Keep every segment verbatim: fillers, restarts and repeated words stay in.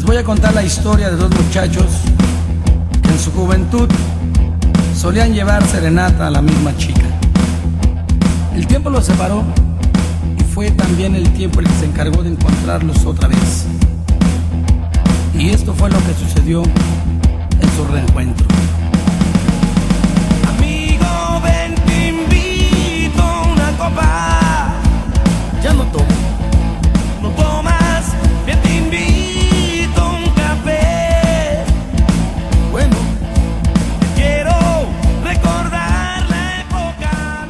voy a contar la historia de dos muchachos que en su juventud solían llevar serenata a la misma chica. El tiempo los separó y fue también el tiempo el que se encargó de encontrarlos otra vez. Y esto fue lo que sucedió en su reencuentro. Amigo, ven, te invito a una copa. Ya no tomo. No tomas, ven, te invito a un café. Bueno, quiero recordar la época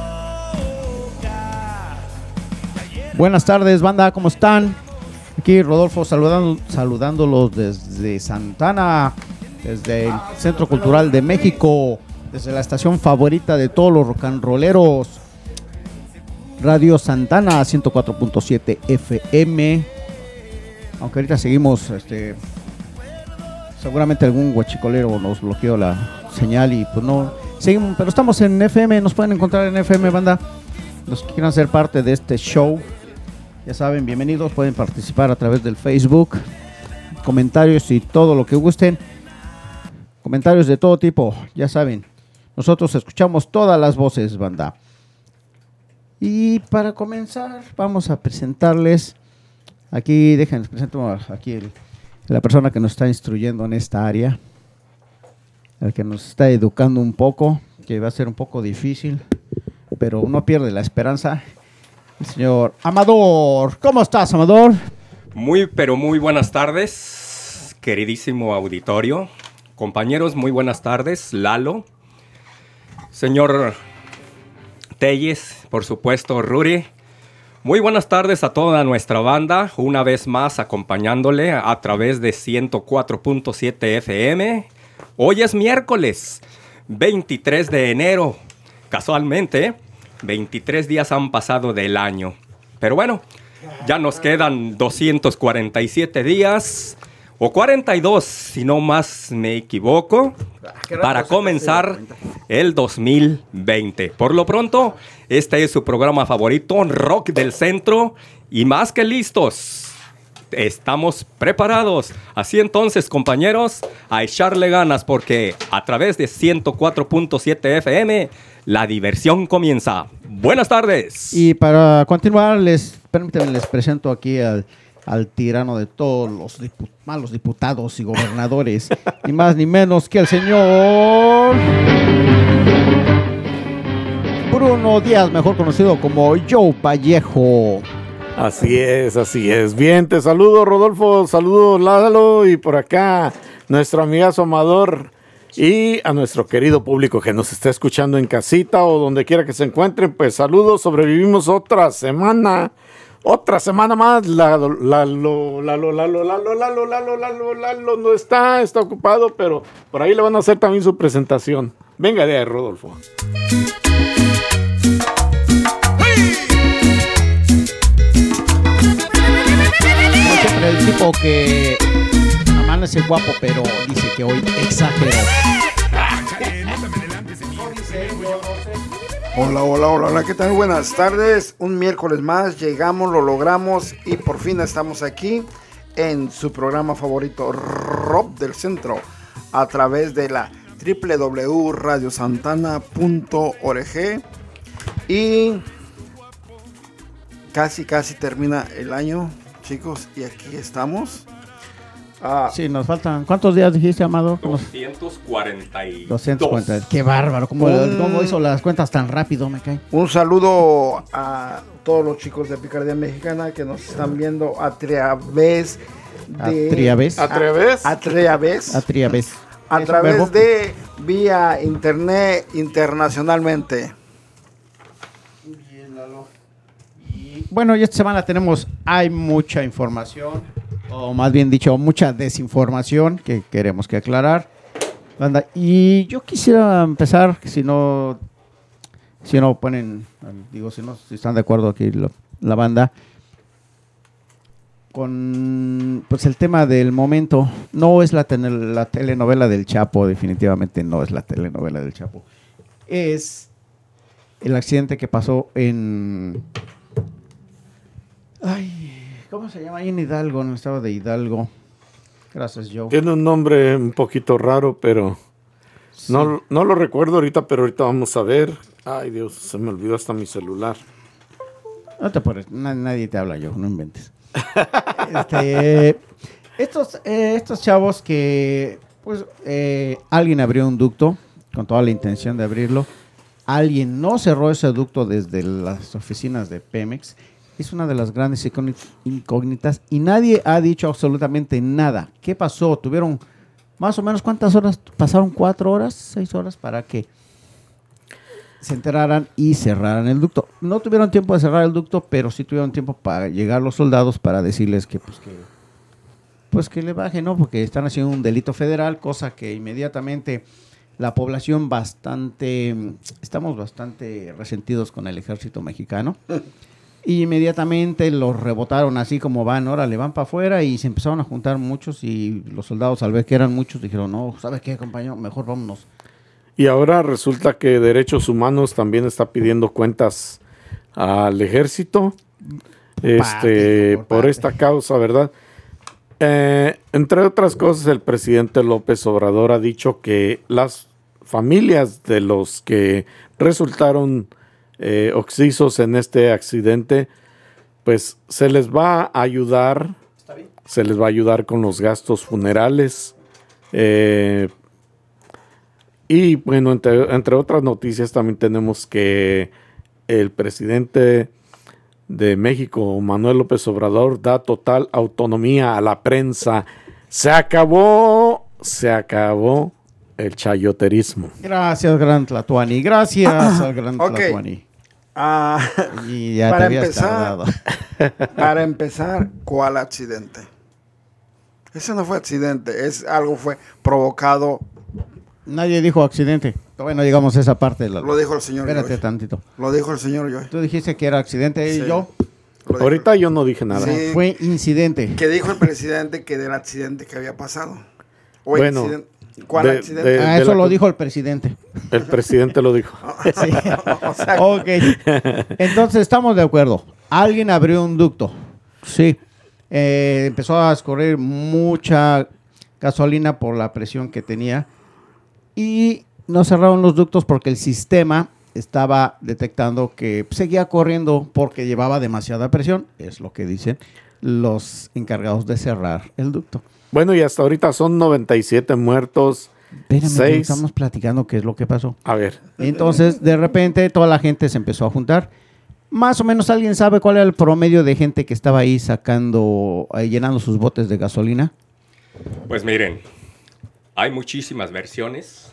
loca. Buenas tardes, banda, ¿cómo están? Aquí Rodolfo saludando, saludándolos desde Santana, desde el Centro Cultural de México, desde la estación favorita de todos los rock and rolleros, Radio Santana ciento cuatro punto siete F M. Aunque ahorita seguimos, este, seguramente algún guachicolero nos bloqueó la señal y pues no, seguimos, pero estamos en F M, nos pueden encontrar en F M, banda. Los que quieran ser parte de este show, ya saben, bienvenidos, pueden participar a través del Facebook, comentarios y todo lo que gusten, comentarios de todo tipo, ya saben, nosotros escuchamos todas las voces, banda. Y para comenzar, vamos a presentarles, aquí, déjenles presento aquí el, la persona que nos está instruyendo en esta área, el que nos está educando un poco, que va a ser un poco difícil, pero no pierde la esperanza. El señor Amador. ¿Cómo estás, Amador? Muy, pero muy buenas tardes, queridísimo auditorio. Compañeros, muy buenas tardes. Lalo. Señor Telles, por supuesto, Ruri. Muy buenas tardes a toda nuestra banda. Una vez más acompañándole a través de ciento cuatro punto siete F M. Hoy es miércoles, veintitrés de enero. Casualmente, veintitrés días han pasado del año. Pero bueno, ya nos quedan doscientos cuarenta y siete días, o cuarenta y dos, si no más me equivoco, para comenzar el dos mil veinte. Por lo pronto, este es su programa favorito, Rock del Centro, y más que listos. Estamos preparados. Así entonces, compañeros, a echarle ganas porque a través de ciento cuatro punto siete F M la diversión comienza. Buenas tardes. Y para continuar, les permítanme, les presento aquí al, al tirano de todos los dipu- malos diputados y gobernadores, ni más ni menos que el señor Bruno Díaz, mejor conocido como Joe Vallejo. Así es, así es. Bien, te saludo, Rodolfo, saludo, Lalo, y por acá nuestro amigazo Amador, y a nuestro querido público que nos está escuchando en casita o donde quiera que se encuentren, pues saludos, sobrevivimos otra semana, otra semana más. Lalo, Lalo, Lalo, Lalo, Lalo, Lalo, Lalo, Lalo, Lalo no está, está ocupado, pero por ahí le van a hacer también su presentación. Venga de ahí, Rodolfo. El tipo que amanece guapo, pero dice que hoy exageró. Hola, hola, hola, hola, ¿qué tal? Buenas tardes, un miércoles más, llegamos, lo logramos y por fin estamos aquí en su programa favorito, Rock del Centro, a través de la doble u doble u doble u punto radio santana punto org. Y casi, casi termina el año, chicos, y aquí estamos. Ah, sí, nos faltan. ¿Cuántos días dijiste, Amador? doscientos cuarenta y dos. doscientos cuarenta. Qué bárbaro. ¿Cómo, un, ¿Cómo hizo las cuentas tan rápido? Me cae. Un saludo a todos los chicos de Picardía Mexicana que nos están viendo a través de. ¿A través? ¿A través? A través. A través. A través de vía internet internacionalmente. Bien, Lalo. Y bueno, y esta semana tenemos, hay mucha información, o más bien dicho, mucha desinformación que queremos que aclarar. Banda, y yo quisiera empezar, si no, si no ponen, digo, si no, si están de acuerdo aquí lo, la banda, con pues el tema del momento. No es la, ten- la telenovela del Chapo, definitivamente no es la telenovela del Chapo. Es el accidente que pasó en... Ay, ¿cómo se llama? Ahí en Hidalgo, en el estado de Hidalgo. Gracias, Joe. Tiene un nombre un poquito raro, pero sí. no, no lo recuerdo ahorita, pero ahorita vamos a ver. Ay, Dios, se me olvidó hasta mi celular. No te pones, nadie te habla, Joe, no inventes. este, estos, eh, estos chavos que, pues, eh, alguien abrió un ducto con toda la intención de abrirlo. Alguien no cerró ese ducto desde las oficinas de Pemex. Es una de las grandes incógnitas y nadie ha dicho absolutamente nada. ¿Qué pasó? ¿Tuvieron más o menos cuántas horas? ¿Pasaron cuatro horas, seis horas para que se enteraran y cerraran el ducto? No tuvieron tiempo de cerrar el ducto, pero sí tuvieron tiempo para llegar los soldados para decirles que pues que, pues que le bajen, ¿no? Porque están haciendo un delito federal, cosa que inmediatamente la población bastante, estamos bastante resentidos con el ejército mexicano. Y inmediatamente los rebotaron así como van, órale, van para afuera y se empezaron a juntar muchos y los soldados al ver que eran muchos dijeron, no, ¿sabes qué, compañero? Mejor vámonos. Y ahora resulta que Derechos Humanos también está pidiendo cuentas al ejército este, por, por esta causa, ¿verdad? Eh, entre otras cosas, el presidente López Obrador ha dicho que las familias de los que resultaron Eh, occisos en este accidente, pues se les va a ayudar, se les va a ayudar con los gastos funerales eh, y bueno, entre, entre otras noticias también tenemos que el presidente de México, Manuel López Obrador, da total autonomía a la prensa. Se acabó, se acabó el chayoterismo. Gracias, Gran Tlatuani. Gracias al Gran okay. Tlatuani. Ah, y ya para te empezar, para empezar, ¿cuál accidente? Ese no fue accidente, es algo fue provocado. Nadie dijo accidente. Bueno, digamos esa parte. La... Lo dijo el señor. Espérate Joy. tantito. Lo dijo el señor Joy. Tú dijiste que era accidente sí. y yo. Ahorita yo no dije nada. Sí. Fue incidente. Que dijo el presidente que del accidente que había pasado. O bueno. Incidente. ¿Cuál de, accidente? De, ah, de eso la... lo dijo el presidente. El presidente lo dijo. Sí. Ok. Entonces estamos de acuerdo. Alguien abrió un ducto. Sí. Eh, empezó a escurrir mucha gasolina por la presión que tenía. Y no cerraron los ductos porque el sistema estaba detectando que seguía corriendo porque llevaba demasiada presión. Es lo que dicen los encargados de cerrar el ducto. Bueno, y hasta ahorita son noventa y siete muertos. Espérame, seis. estamos platicando qué es lo que pasó. A ver. Entonces, de repente, toda la gente se empezó a juntar. Más o menos, ¿alguien sabe cuál era el promedio de gente que estaba ahí sacando, ahí llenando sus botes de gasolina? Pues miren, hay muchísimas versiones.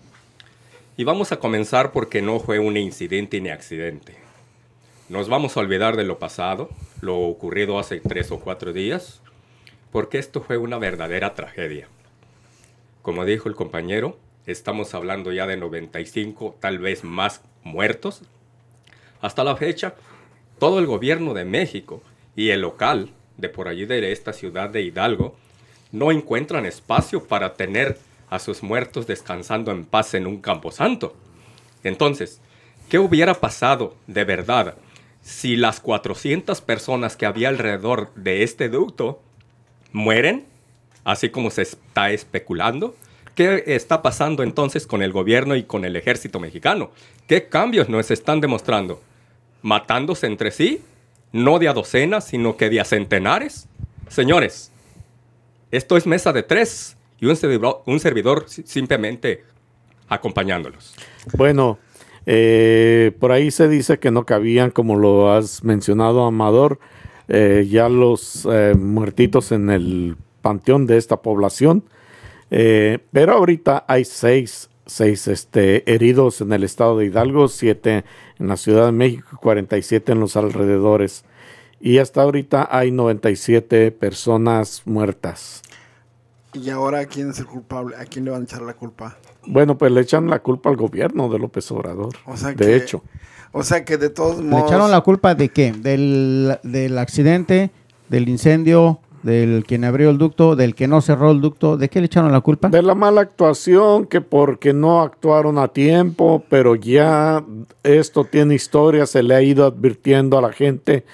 Y vamos a comenzar porque no fue un incidente ni accidente. Nos vamos a olvidar de lo pasado, lo ocurrido hace tres o cuatro días. Porque esto fue una verdadera tragedia. Como dijo el compañero, estamos hablando ya de noventa y cinco, tal vez más muertos. Hasta la fecha, todo el gobierno de México y el local de por allí de esta ciudad de Hidalgo no encuentran espacio para tener a sus muertos descansando en paz en un camposanto. Entonces, ¿qué hubiera pasado de verdad si las cuatrocientas personas que había alrededor de este ducto mueren, así como se está especulando? ¿Qué está pasando entonces con el gobierno y con el ejército mexicano? ¿Qué cambios nos están demostrando? ¿Matándose entre sí? No de a docenas, sino que de a centenares. Señores, esto es mesa de tres y un servidor, un servidor simplemente acompañándolos. Bueno, eh, por ahí se dice que no cabían, como lo has mencionado, Amador, Eh, ya los eh, muertitos en el panteón de esta población, eh, pero ahorita hay seis, seis este, heridos en el estado de Hidalgo, siete en la Ciudad de México y cuarenta y siete en los alrededores, y hasta ahorita hay noventa y siete personas muertas. ¿Y ahora quién es el culpable? ¿A quién le van a echar la culpa? Bueno, pues le echan la culpa al gobierno de López Obrador, o sea de que... hecho. O sea que de todos modos... ¿Le echaron la culpa de qué? ¿Del, del accidente, del incendio, del quien abrió el ducto, del que no cerró el ducto? ¿De qué le echaron la culpa? De la mala actuación, que porque no actuaron a tiempo, pero ya esto tiene historia, se le ha ido advirtiendo a la gente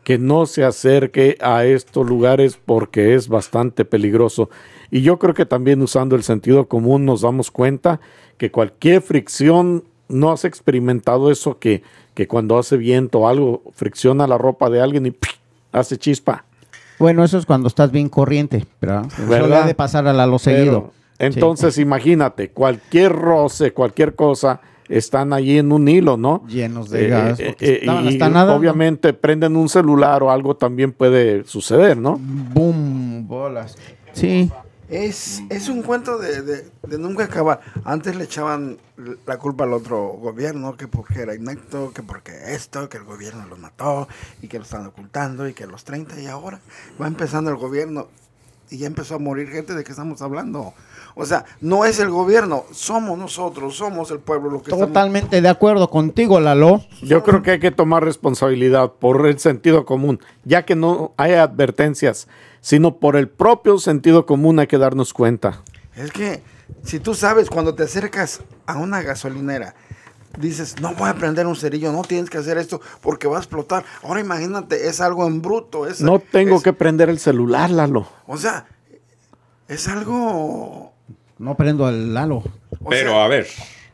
que no se acerque a estos lugares porque es bastante peligroso. Y yo creo que también usando el sentido común nos damos cuenta que cualquier fricción, ¿no has experimentado eso que, que cuando hace viento o algo fricciona la ropa de alguien y ¡pih!, hace chispa? Bueno, eso es cuando estás bien corriente, ¿verdad? Eso le ha de pasar a la lo seguido. Pero, entonces, sí. Imagínate, cualquier roce, cualquier cosa, están allí en un hilo, ¿no? Llenos de gas. Eh, eh, y hasta nada, obviamente ¿no? prenden un celular o algo también puede suceder, ¿no? Boom, bolas. Sí. Es, es un cuento de, de, de nunca acabar. Antes le echaban la culpa al otro gobierno, que porque era inepto, que porque esto, que el gobierno los mató y que lo están ocultando y que los treinta, y ahora va empezando el gobierno y ya empezó a morir gente. ¿De qué estamos hablando? O sea, no es el gobierno, somos nosotros, somos el pueblo lo que Totalmente estamos... de acuerdo contigo, Lalo. Yo creo que hay que tomar responsabilidad por el sentido común, ya que no hay advertencias, sino por el propio sentido común hay que darnos cuenta. Es que si tú sabes, cuando te acercas a una gasolinera, dices, no voy a prender un cerillo, no tienes que hacer esto porque va a explotar. Ahora imagínate, es algo en bruto. Es, no tengo es, que prender el celular, Lalo. O sea, es algo... No prendo al Lalo. Pero sea, a ver,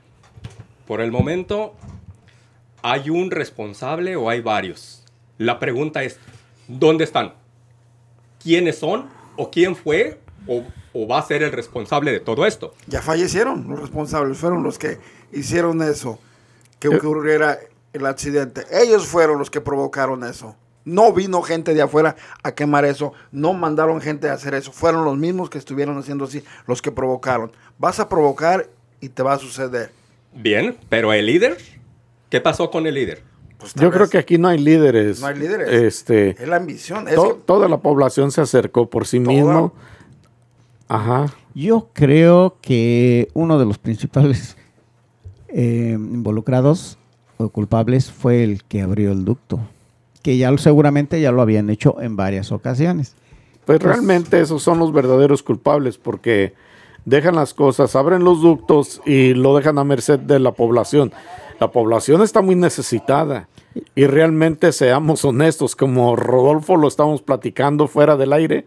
por el momento, ¿hay un responsable o hay varios? La pregunta es, ¿dónde están? ¿Quiénes son? ¿O quién fue? ¿O, o va a ser el responsable de todo esto? Ya fallecieron los responsables, fueron los que hicieron eso, que ocurriera el accidente. Ellos fueron los que provocaron eso. No vino gente de afuera a quemar eso, no mandaron gente a hacer eso, fueron los mismos que estuvieron haciendo así, los que provocaron. Vas a provocar y te va a suceder. Bien, pero el líder, ¿qué pasó con el líder? Pues Yo creo que aquí no hay líderes. No hay líderes. Este, es la ambición. Es to, que toda la población se acercó por sí toda. mismo. Ajá. Yo creo que uno de los principales eh, involucrados o culpables fue el que abrió el ducto, que ya seguramente ya lo habían hecho en varias ocasiones. Pues, pues realmente esos son los verdaderos culpables, porque dejan las cosas, abren los ductos y lo dejan a merced de la población. La población está muy necesitada y realmente seamos honestos, como Rodolfo lo estábamos platicando fuera del aire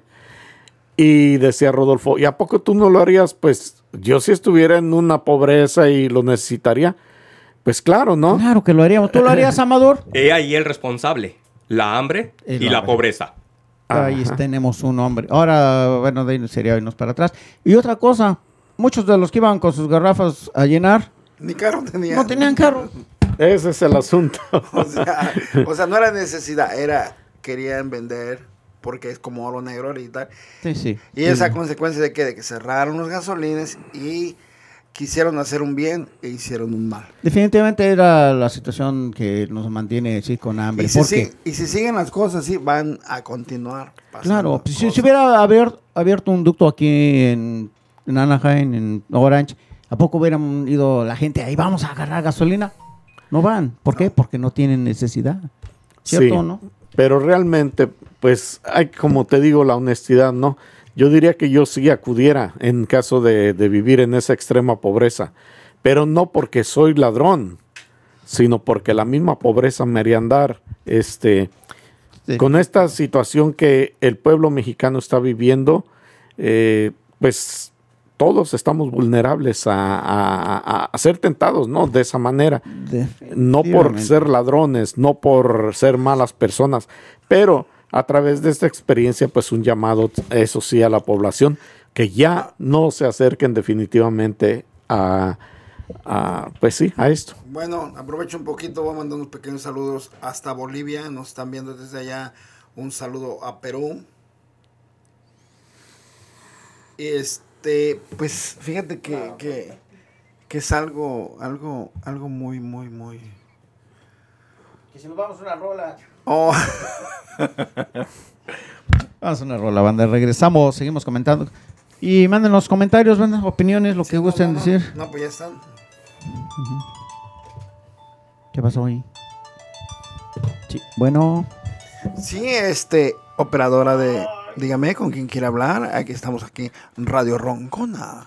y decía Rodolfo, ¿y a poco tú no lo harías? Pues yo si estuviera en una pobreza y lo necesitaría, pues claro, ¿no? Claro que lo haríamos. ¿Tú lo harías, Amador? He ahí el responsable, la hambre El y la hambre. pobreza. Ahí Ajá. tenemos un hombre. Ahora, bueno, de ahí sería irnos para atrás. Y otra cosa, muchos de los que iban con sus garrafas a llenar, ni carro tenían. no tenían carro. Ese es el asunto. O sea, o sea, no era necesidad, era querían vender porque es como oro negro ahorita. Sí, sí. Y esa consecuencia de que, de que cerraron los gasolines y quisieron hacer un bien e hicieron un mal. Definitivamente era la situación que nos mantiene así con hambre. Y si, porque, si- y si siguen las cosas así, van a continuar pasando. claro, pues, si cosas. se hubiera abierto, abierto un ducto aquí en, en Anaheim, en Orange, ¿a poco hubieran ido la gente ahí, vamos a agarrar gasolina? No van. ¿Por qué? Porque no tienen necesidad. ¿Cierto o Sí, no? pero realmente, pues, hay, como te digo, la honestidad, ¿no? Yo diría que yo sí acudiera en caso de, de vivir en esa extrema pobreza, pero no porque soy ladrón, sino porque la misma pobreza me haría andar, este, Sí. con esta situación que el pueblo mexicano está viviendo, eh, pues todos estamos vulnerables a, a- a- a ser tentados, ¿no? De esa manera. No por Definitivamente. ser ladrones, no por ser malas personas, pero a través de esta experiencia, pues un llamado, eso sí, a la población, que ya no se acerquen definitivamente a, a, pues sí, a esto. Bueno, aprovecho un poquito, voy a mandar unos pequeños saludos hasta Bolivia, nos están viendo desde allá, un saludo a Perú. Este, pues fíjate que, que, que es algo, algo, algo muy, muy, muy... Que si nos vamos a una rola. Oh, Vamos a una rola, banda. Regresamos, seguimos comentando. Y manden los comentarios, banda, opiniones, lo que sí, no, gusten no, no. decir. No, pues ya están. ¿Qué pasó ahí? Sí, bueno, Sí, este, operadora de, dígame con quién quiere hablar, aquí estamos aquí, Radio Roncona.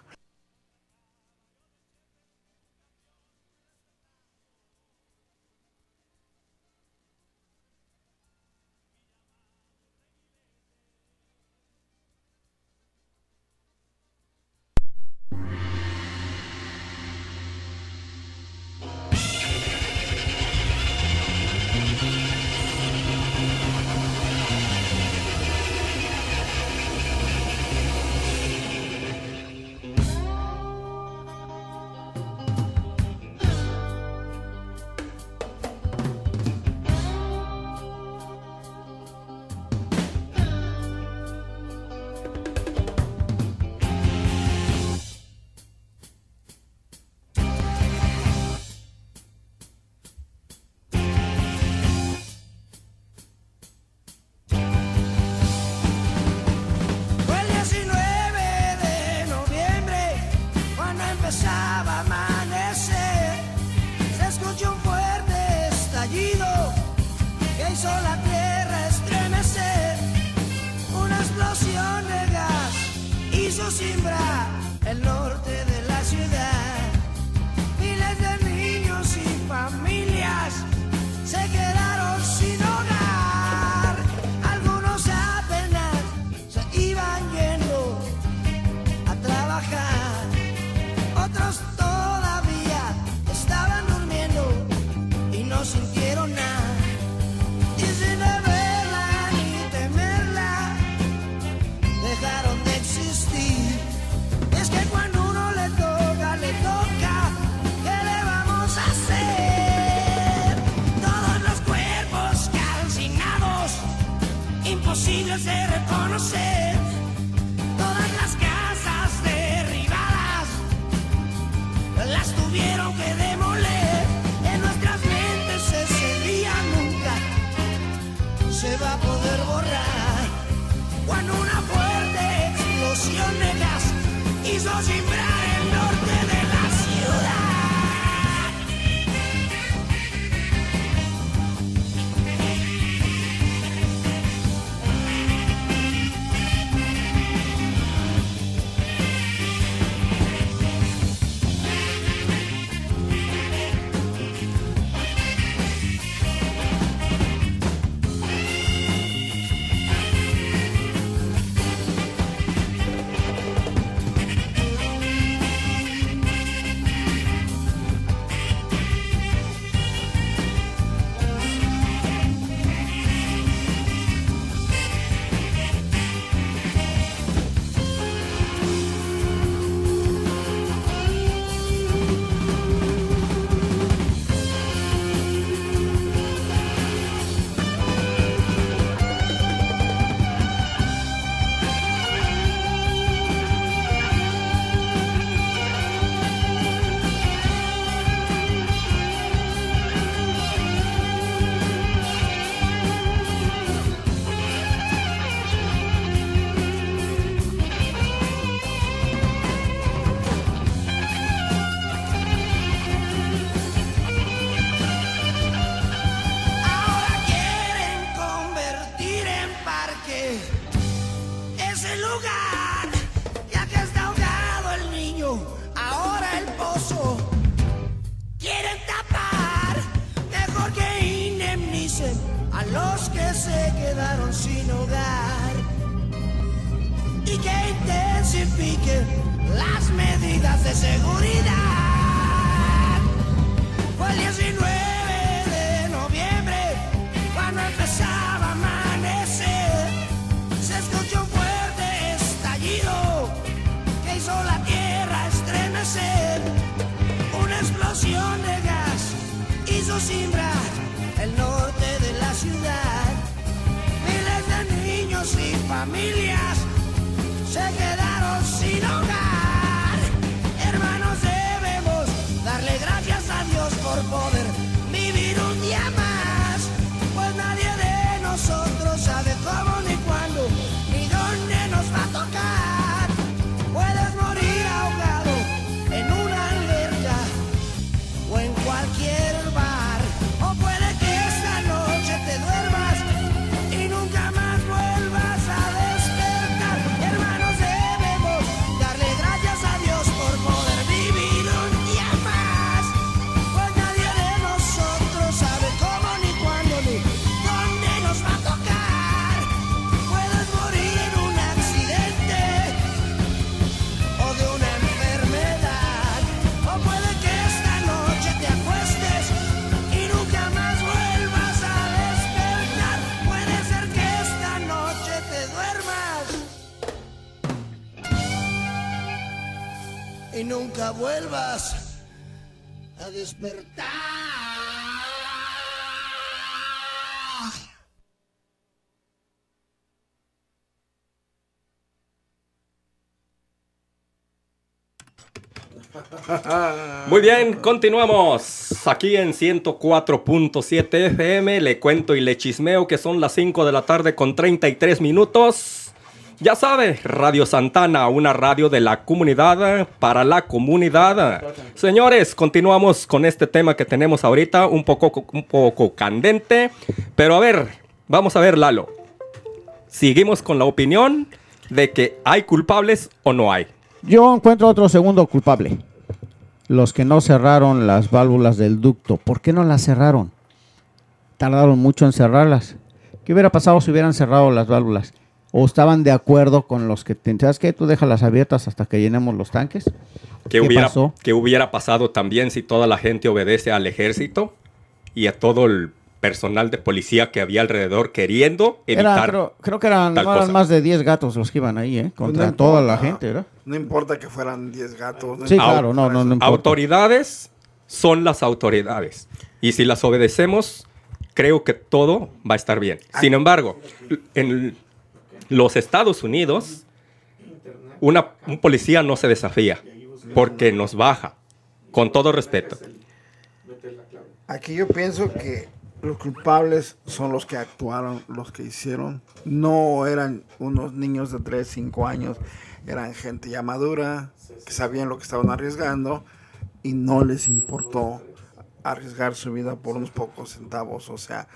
hizo la tierra estremecer. Una explosión de gas hizo cimbrar el norte de la ciudad. Miles de niños y familias se quedaron sin hogar. Algunos apenas se iban yendo a trabajar. Otros todavía estaban durmiendo y no sintieron nada. Y sin verla ni temerla, dejaron de existir. Es que cuando uno le toca, le toca, ¿qué le vamos a hacer? Todos los cuerpos calcinados, imposibles de reconocer. Todas las casas derribadas, las tuvieron que demoler. En nuestras mentes ese día nunca se va a poder borrar. Cuando una fuerte explosión de gas hizo cimbrar el norte de la ciudad. Se quedaron sin hogar y que intensifiquen las medidas de seguridad. Fue el diecinueve de noviembre cuando empezaba a amanecer. Se escuchó un fuerte estallido que hizo la tierra estremecer. Una explosión de gas hizo cimbrar el norte de la ciudad. Niños y familias se quedaron sin hogar. Hermanos, debemos darle gracias a Dios por poder vivir un día más, pues nadie de nosotros sabe cómo ni cuándo ni dónde nos va a tocar. Puedes morir ahogado en una alberca o en cualquier bar, o puede que esta noche te duermas y nunca más vuelvas a despertar. Hermanos, debemos darle gracias a Dios por poder vivir un día más, pues nadie de nosotros sabe cómo ni cuándo ni dónde nos va a tocar. Puedes morir en un accidente o de una enfermedad, o puede que esta noche te acuestes y nunca más vuelvas a despertar. Puede ser que esta noche te duermas y nunca vuelvas a despertar. Muy bien, continuamos aquí en ciento cuatro punto siete F M. Le cuento y le chismeo que son las cinco de la tarde con treinta y tres minutos. Ya sabe, Radio Santana, una radio de la comunidad para la comunidad. Señores, continuamos con este tema que tenemos ahorita, un poco, un poco candente. Pero a ver, vamos a ver, Lalo. Seguimos con la opinión de que hay culpables o no hay. Yo encuentro otro segundo culpable. Los que no cerraron las válvulas del ducto. ¿Por qué no las cerraron? Tardaron mucho en cerrarlas. ¿Qué hubiera pasado si hubieran cerrado las válvulas? ¿O estaban de acuerdo con los que... ¿Sabes qué? Tú déjalas abiertas hasta que llenemos los tanques. ¿Qué, ¿Qué hubiera, pasó? ¿Qué hubiera pasado también si toda la gente obedece al ejército y a todo el personal de policía que había alrededor queriendo evitar? Era, creo, creo que eran, no eran más de diez gatos los que iban ahí, ¿eh? Contra no toda importa, la gente, ¿verdad? No importa que fueran diez gatos. No sí, claro, no, no, no importa. Autoridades son las autoridades. Y si las obedecemos, creo que todo va a estar bien. Sin embargo, en los Estados Unidos, una, un policía no se desafía porque nos baja, con todo respeto. Aquí yo pienso que los culpables son los que actuaron, los que hicieron. No eran unos niños de tres, cinco años, eran gente ya madura, que sabían lo que estaban arriesgando y no les importó arriesgar su vida por unos pocos centavos. O sea,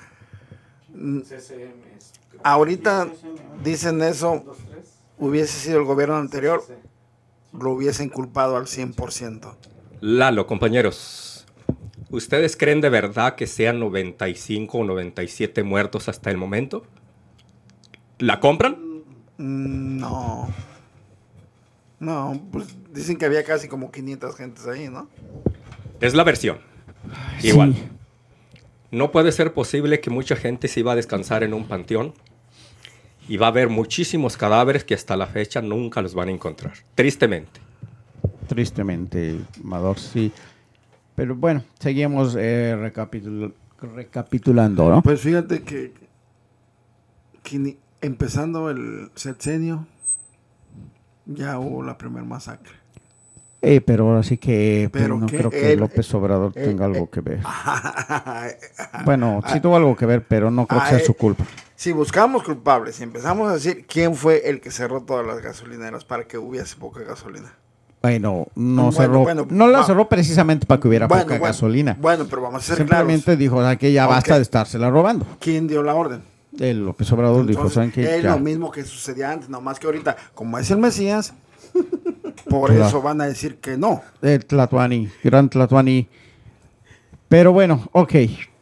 ahorita dicen eso, hubiese sido el gobierno anterior, lo hubiesen culpado al cien por ciento. Lalo, compañeros, ¿ustedes creen de verdad que sean noventa y cinco o noventa y siete muertos hasta el momento? ¿La compran? No. No, pues dicen que había casi como quinientas gentes ahí, ¿no? Es la versión. Sí. Igual. No puede ser posible que mucha gente se iba a descansar en un panteón y va a haber muchísimos cadáveres que hasta la fecha nunca los van a encontrar. Tristemente. Tristemente, Amador, sí. Pero bueno, seguimos eh, recapitul- recapitulando, ¿no? Pues fíjate que, que ni- empezando el sexenio ya hubo la primera masacre. Eh, pero ahora sí que pues, Pero no que creo que él- López Obrador él- tenga él- algo que ver. Bueno, sí tuvo algo que ver, pero no creo que sea Ah, su eh, culpa. Si buscamos culpables y empezamos a decir quién fue el que cerró todas las gasolineras para que hubiese poca gasolina. Bueno, no Bueno, cerró, bueno, no la va. cerró precisamente para que hubiera Bueno, poca bueno, gasolina. Bueno, pero vamos a ser Simplemente claros. dijo, "Ah, que ya Ok. basta de estársela robando". ¿Quién dio la orden? El López Obrador dijo, Entonces, ¿saben qué? es Ya. lo mismo que sucedía antes, nomás que ahorita, como es el Mesías, por Claro. eso van a decir que no. El Tlatuani, gran Tlatuani. Pero bueno, ok.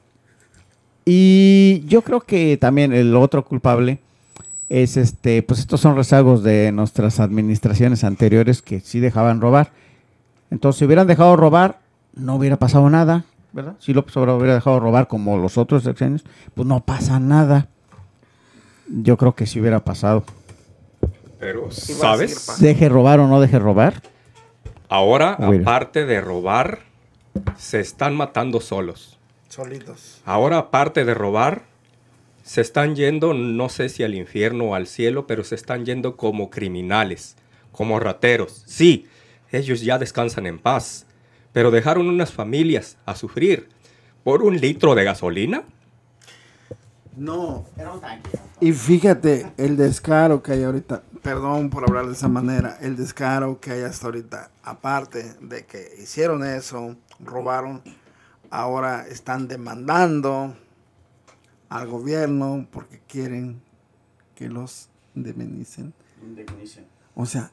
Y yo creo que también el otro culpable es este, pues estos son rezagos de nuestras administraciones anteriores que sí dejaban robar. Entonces, si hubieran dejado robar, no hubiera pasado nada, ¿verdad? Si López Obrador hubiera dejado robar como los otros sexenios, pues no pasa nada. Yo creo que sí hubiera pasado. Pero, a seguir ¿sabes? pasando. Deje robar o no deje robar. Ahora, Mira. aparte de robar, se están matando solos. Solitos. Ahora, aparte de robar, se están yendo, no sé si al infierno o al cielo, pero se están yendo como criminales, como rateros. Sí, ellos ya descansan en paz, pero dejaron unas familias a sufrir por un litro de gasolina. No. Y fíjate el descaro que hay ahorita. Perdón por hablar de esa manera. El descaro que hay hasta ahorita. Aparte de que hicieron eso, robaron, ahora están demandando al gobierno porque quieren que los indemnicen. O sea,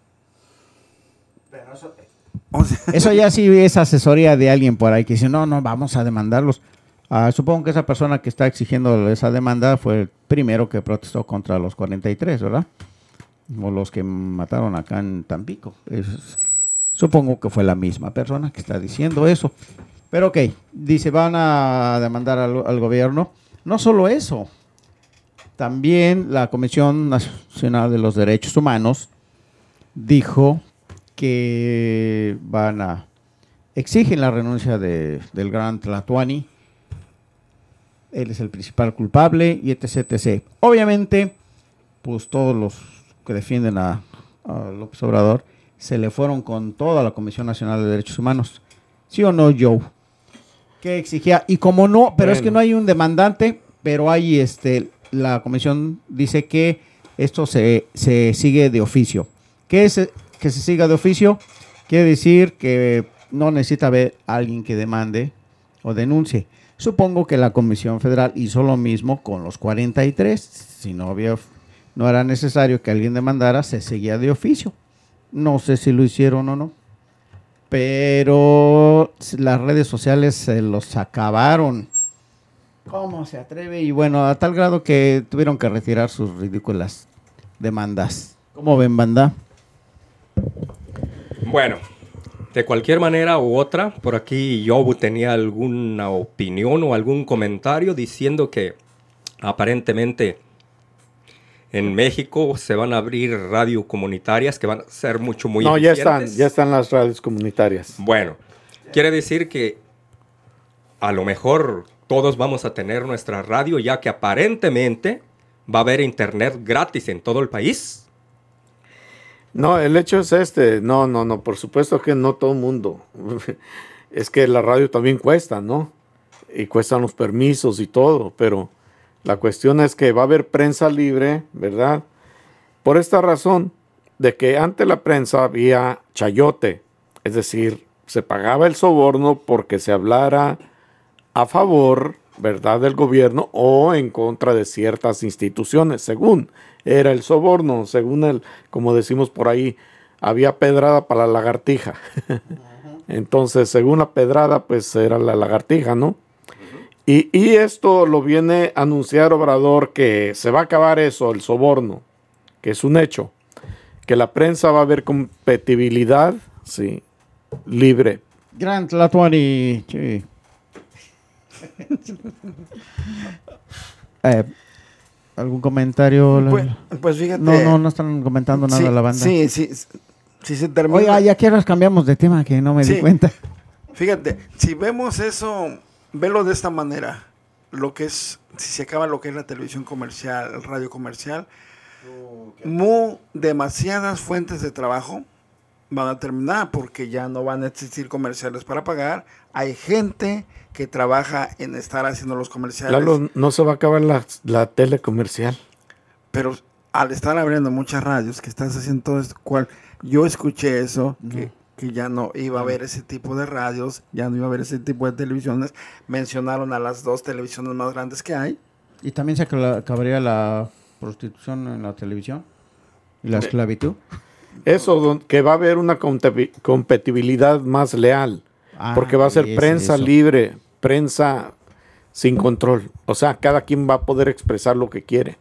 o sea, Eso ya sí es asesoría de alguien por ahí que dice, no, no, vamos a demandarlos. Ah, supongo que esa persona que está exigiendo esa demanda fue el primero que protestó contra los cuarenta y tres, ¿verdad? O los que mataron acá en Tampico. Es- supongo que fue la misma persona que está diciendo eso. Pero ok, dice, van a demandar al, al gobierno. No solo eso, también la Comisión Nacional de los Derechos Humanos dijo que van a exigen la renuncia de, del gran Tlatuani. Él es el principal culpable y etc, etcétera. Obviamente, pues todos los que defienden a, a López Obrador se le fueron con toda la Comisión Nacional de Derechos Humanos. ¿Sí o no, Joe? ¿Qué exigía? Y como no, pero es que Bueno. no hay un demandante, pero hay este, la comisión dice que esto se, se sigue de oficio. ¿Qué es que se siga de oficio? Quiere decir que no necesita haber alguien que demande o denuncie. Supongo que la Comisión Federal hizo lo mismo con los cuarenta y tres. Si no había, no era necesario que alguien demandara, se seguía de oficio. No sé si lo hicieron o no. Pero las redes sociales se los acabaron. ¿Cómo se atreve? Y bueno, a tal grado que tuvieron que retirar sus ridículas demandas. ¿Cómo ven, banda? Bueno, de cualquier manera u otra, por aquí yo tenía alguna opinión o algún comentario diciendo que aparentemente en México se van a abrir radios comunitarias que van a ser mucho, muy No, ya eficientes. están, ya están las radios comunitarias. Bueno, quiere decir que a lo mejor todos vamos a tener nuestra radio, ya que aparentemente va a haber internet gratis en todo el país. No, el hecho es este. No, no, no, por supuesto que no todo el mundo. Es que la radio también cuesta, ¿no? Y cuestan los permisos y todo, pero la cuestión es que va a haber prensa libre, ¿verdad? Por esta razón de que ante la prensa había chayote, es decir, se pagaba el soborno porque se hablara a favor, ¿verdad?, del gobierno o en contra de ciertas instituciones, según era el soborno, según el, como decimos por ahí, había pedrada para la lagartija. Entonces, según la pedrada, pues era la lagartija, ¿no? Y, y esto lo viene a anunciar Obrador, que se va a acabar eso, el soborno, que es un hecho, que la prensa va a haber compatibilidad, sí, libre. Gran Tlatuani, sí. eh, ¿Algún comentario? Pues, pues fíjate. No, no, no están comentando nada sí, la banda. Sí, sí, sí se termina. Oiga, ya que nos cambiamos de tema, que no me Sí. di cuenta. Fíjate, si vemos eso, velo de esta manera, lo que es, si se acaba lo que es la televisión comercial, el radio comercial, muy demasiadas fuentes de trabajo van a terminar porque ya no van a existir comerciales para pagar. Hay gente que trabaja en estar haciendo los comerciales. Lalo, no se va a acabar la, la tele comercial. Pero al estar abriendo muchas radios que estás haciendo todo esto, cual, yo escuché eso, No. que, que ya no iba a haber ese tipo de radios, ya no iba a haber ese tipo de televisiones. Mencionaron a las dos televisiones más grandes que hay. Y también se acla- acabaría la prostitución en la televisión y la esclavitud. Eso, don- que va a haber una compe- compatibilidad más leal, Ah, porque va a ser es prensa eso. libre, prensa sin control. O sea, cada quien va a poder expresar lo que quiere.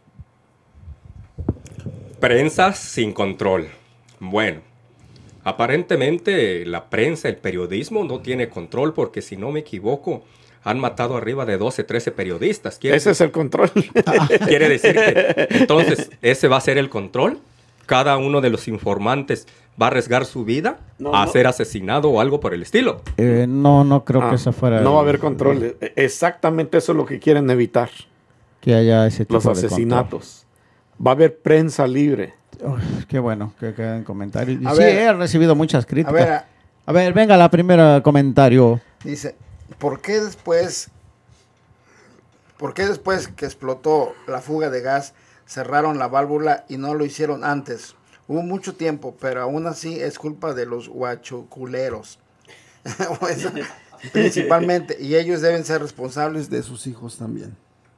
Prensa sin control. Bueno, aparentemente la prensa, el periodismo no tiene control porque si no me equivoco, han matado arriba de doce, trece periodistas. ¿Quiere, Ese es el control. quiere decir que entonces ese va a ser el control? ¿Cada uno de los informantes va a arriesgar su vida No, a no. ser asesinado o algo por el estilo? Eh, no, no creo Ah, que esa fuera. no va a el- haber control. Exactamente eso es lo que quieren evitar, Que haya ese tipo los de asesinatos. Va a haber prensa libre. control. Uf, qué bueno que queden comentarios. Y A sí, ver. he recibido muchas A críticas. ver, A ver, venga, la primera comentario. dice, ¿por qué después, por qué después que explotó la fuga de gas cerraron la válvula y no lo hicieron antes? Hubo mucho tiempo, pero aún así es culpa de los guachoculeros. O eso, principalmente, y ellos deben ser responsables de sus hijos también.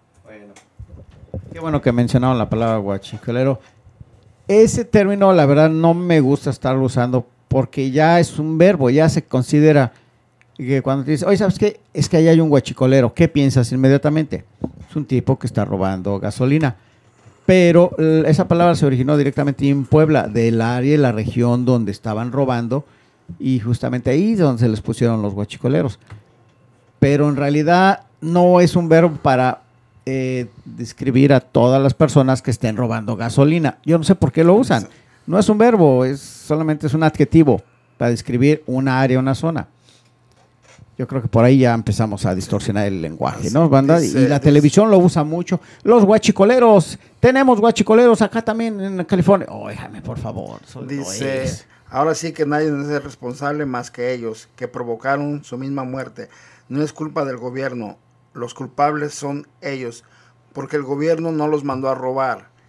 Qué bueno que mencionaron la palabra guachicolero. Ese término, la verdad, no me gusta estarlo usando porque ya es un verbo, ya se considera que cuando te dices, oye, ¿sabes qué? Es que ahí hay un guachicolero. ¿Qué piensas inmediatamente? Es un tipo que está robando gasolina. Pero eh, esa palabra se originó directamente en Puebla, del área y la región donde estaban robando, y justamente ahí es donde se les pusieron los guachicoleros. Pero en realidad no es un verbo para eh, describir a todas las personas que estén robando gasolina. Yo no sé por qué lo usan. No es un verbo, es solamente es un adjetivo para describir una área, una zona. Yo creo que por ahí ya empezamos a distorsionar el lenguaje, ¿no, banda? Dice- y la dice- televisión lo usa mucho. Los guachicoleros, tenemos guachicoleros acá también en California. Óigame, por favor. eso no Dice, es. ahora sí que nadie es responsable más que ellos, que provocaron su misma muerte. No es culpa del gobierno, los culpables son ellos, porque el gobierno no los mandó a robar.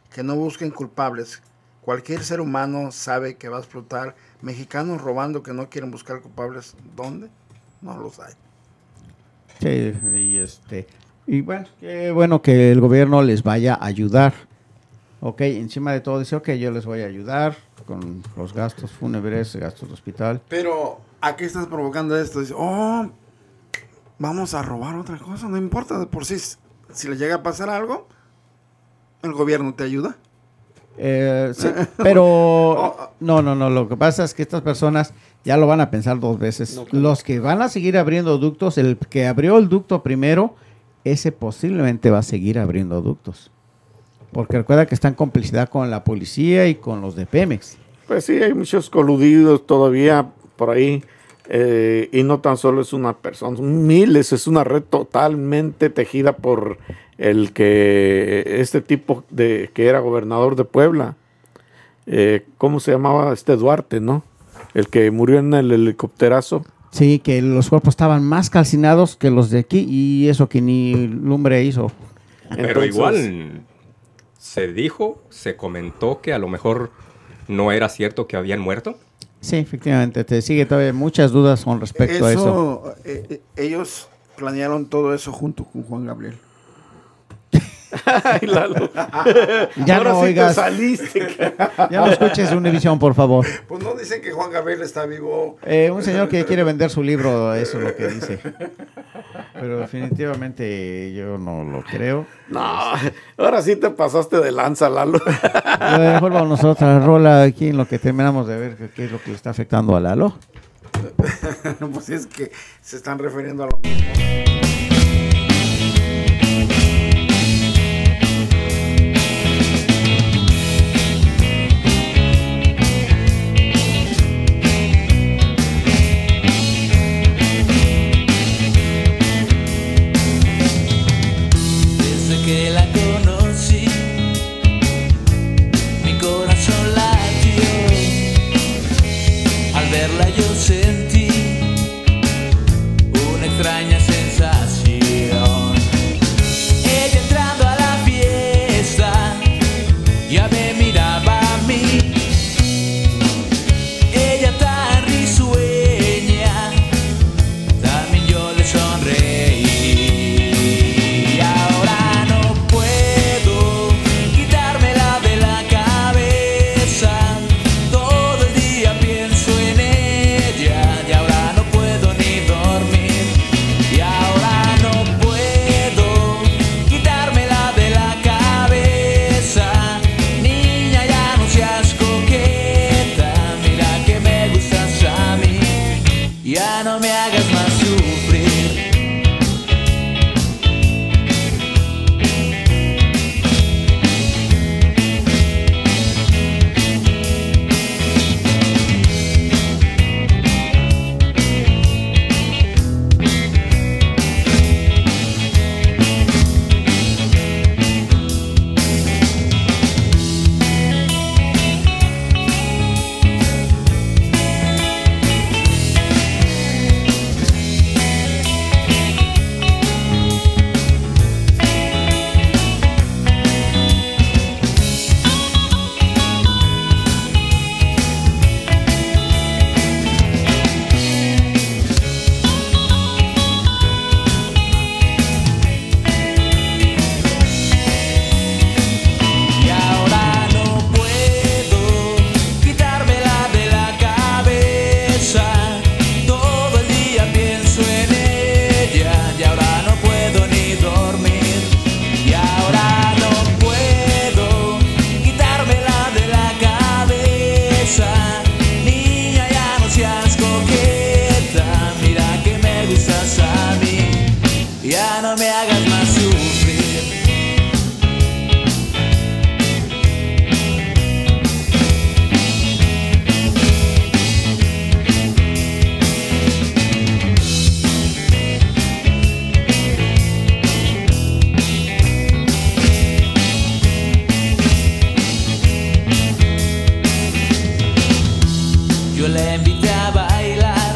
que no busquen culpables. Cualquier ser humano sabe que va a explotar. Mexicanos robando que no quieren buscar culpables, ¿dónde? No los hay. Sí, y este y bueno, qué bueno que el gobierno les vaya a ayudar. Ok, encima de todo dice, ok, yo les voy a ayudar con los gastos fúnebres, gastos de hospital. Pero, ¿a qué estás provocando esto? Dice, oh, vamos a robar otra cosa, no importa, de por sí, si le llega a pasar algo, el gobierno te ayuda. Eh, sí, pero no, no, no, lo que pasa es que estas personas ya lo van a pensar dos veces. No, Los que van a seguir abriendo ductos, el que abrió el ducto primero, ese posiblemente va a seguir abriendo ductos. Porque recuerda que está en complicidad con la policía y con los de Pemex. Pues sí, hay muchos coludidos todavía por ahí. Eh, y no tan solo es una persona, son miles, es una red totalmente tejida por el que, este tipo de que era gobernador de Puebla, eh, ¿cómo se llamaba? Este Duarte, ¿no? El que murió en el helicópterazo. Sí, que los cuerpos estaban más calcinados que los de aquí y eso que ni lumbre hizo. Pero Entonces, igual se dijo, se comentó que a lo mejor no era cierto que habían muerto. Sí, efectivamente, te sigue todavía muchas dudas con respecto a eso. Eso, eh, eh, ellos planearon todo eso junto con Juan Gabriel. Ay, Lalo. Ya Ahora no sí oigas. te saliste. Ya no escuches Univisión, por favor. Pues no dicen que Juan Gabriel está vivo. Eh, un señor que quiere vender su libro, eso es lo que dice. Pero definitivamente yo no lo creo. No, ahora sí te pasaste de lanza, Lalo. Pero mejor vamos nosotros a la rola aquí en lo que terminamos de ver qué, qué es lo que le está afectando a Lalo. Pues es que se están refiriendo a lo mismo. Desde que la conocí, mi corazón latió. Al verla yo sentí una extraña sensación. Ella entrando a la fiesta ya me miraba a mí. Ella tan risueña, también yo le sonreí. Y ahora no puedo quitármela de la cabeza. Todo el día pienso en ella y ahora no puedo ni dormir. Y ahora no puedo quitármela de la cabeza. Niña, ya no seas coqueta, mira que me gustas a mí. Ya no me hagas más sufrir. Y ahora no puedo quitármela de la cabeza. Todo el día pienso en ella y ahora no puedo ni dormir. Y ahora no puedo quitármela de la cabeza. Niña, ya no seas coqueta, mira que me gustas a mí. Ya no me hagas más sufrir. Yo la invité a bailar,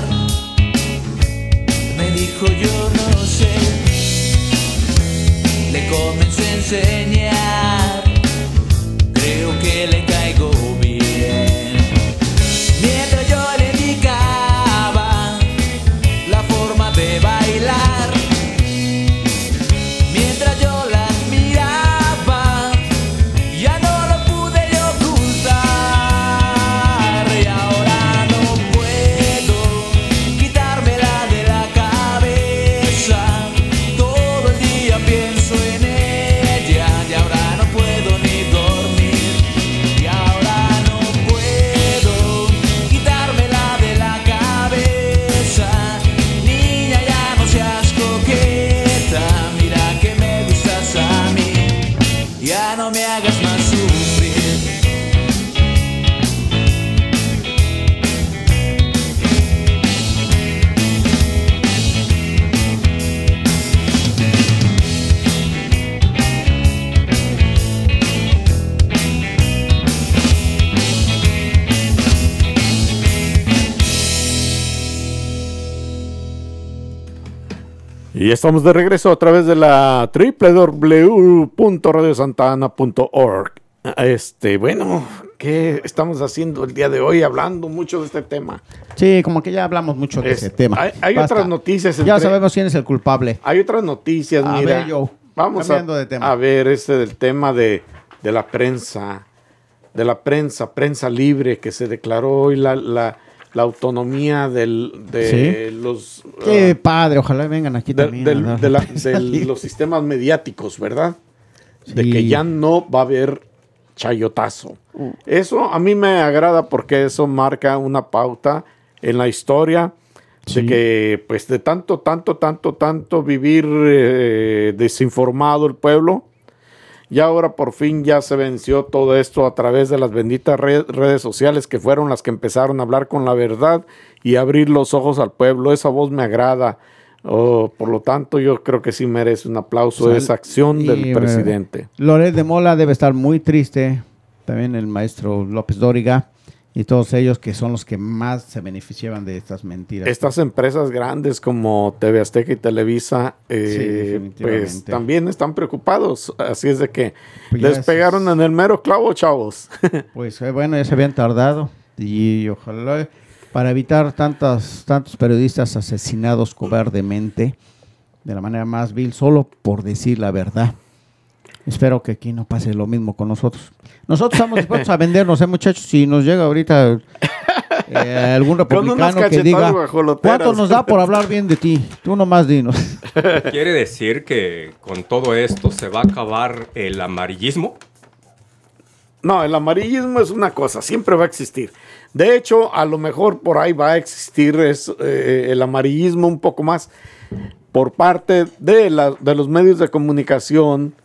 me dijo yo no sé. Le comencé a enseñar Y estamos de regreso a través de la doble u doble u doble u punto radio santa ana punto org. Este, bueno, ¿qué estamos haciendo el día de hoy? Hablando mucho de este tema. Sí, como que ya hablamos mucho de Es- ese tema. Hay, hay Basta. otras noticias. Ya entre- sabemos quién es el culpable. Hay otras noticias, A mira. ver, Joe, Vamos a, cambiando de tema. a ver este del tema de, de la prensa, de la prensa, prensa libre, que se declaró hoy la, la, la autonomía del, de Sí. los Qué ah, padre, ojalá vengan aquí de, también. del- a dar- de la- de los sistemas mediáticos, ¿verdad? De Sí. que ya no va a haber chayotazo. Eso a mí me agrada porque eso marca una pauta en la historia Sí. de que, pues, de tanto, tanto, tanto, tanto vivir eh, desinformado el pueblo, y ahora por fin ya se venció todo esto a través de las benditas red- redes sociales que fueron las que empezaron a hablar con la verdad y abrir los ojos al pueblo. Esa voz me agrada. Oh, por lo tanto, yo creo que sí merece un aplauso O sea, esa acción y, del eh, presidente. Loret de Mola debe estar muy triste. También el maestro López Dóriga y todos ellos que son los que más se beneficiaban de estas mentiras. Estas empresas grandes como T V Azteca y Televisa, eh, definitivamente. pues también están preocupados. Así es de que Pues ya les es- pegaron en el mero clavo, chavos. Pues eh, bueno, ya se habían tardado y ojalá para evitar tantas, tantos periodistas asesinados cobardemente de la manera más vil solo por decir la verdad. Espero que aquí no pase lo mismo con nosotros. Nosotros estamos dispuestos a vendernos, ¿eh, muchachos? Si nos llega ahorita eh, algún Con unas republicano que diga, cachetadas guajoloteras. ¿cuánto nos da por hablar bien de ti? Tú nomás dinos. ¿Quiere decir que con todo esto se va a acabar el amarillismo? No, el amarillismo es una cosa, siempre va a existir. De hecho, a lo mejor por ahí va a existir es, eh, el amarillismo un poco más por parte de, la- de los medios de comunicación.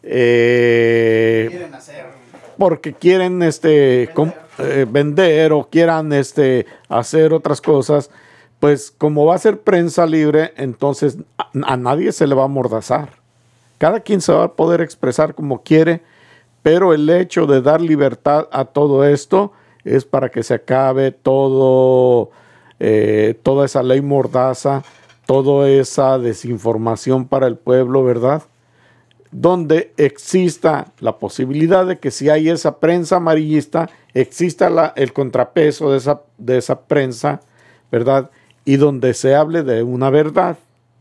eh, porque quieren este, com- eh, vender o quieran este, hacer otras cosas. Pues como va a ser prensa libre, entonces a, a nadie se le va a amordazar. Cada quien se va a poder expresar como quiere. Pero el hecho de dar libertad a todo esto es para que se acabe todo, eh, toda esa ley mordaza, toda esa desinformación para el pueblo, ¿verdad? Donde exista la posibilidad de que si hay esa prensa amarillista, exista la- el contrapeso de esa, de esa prensa, ¿verdad? Y donde se hable de una verdad.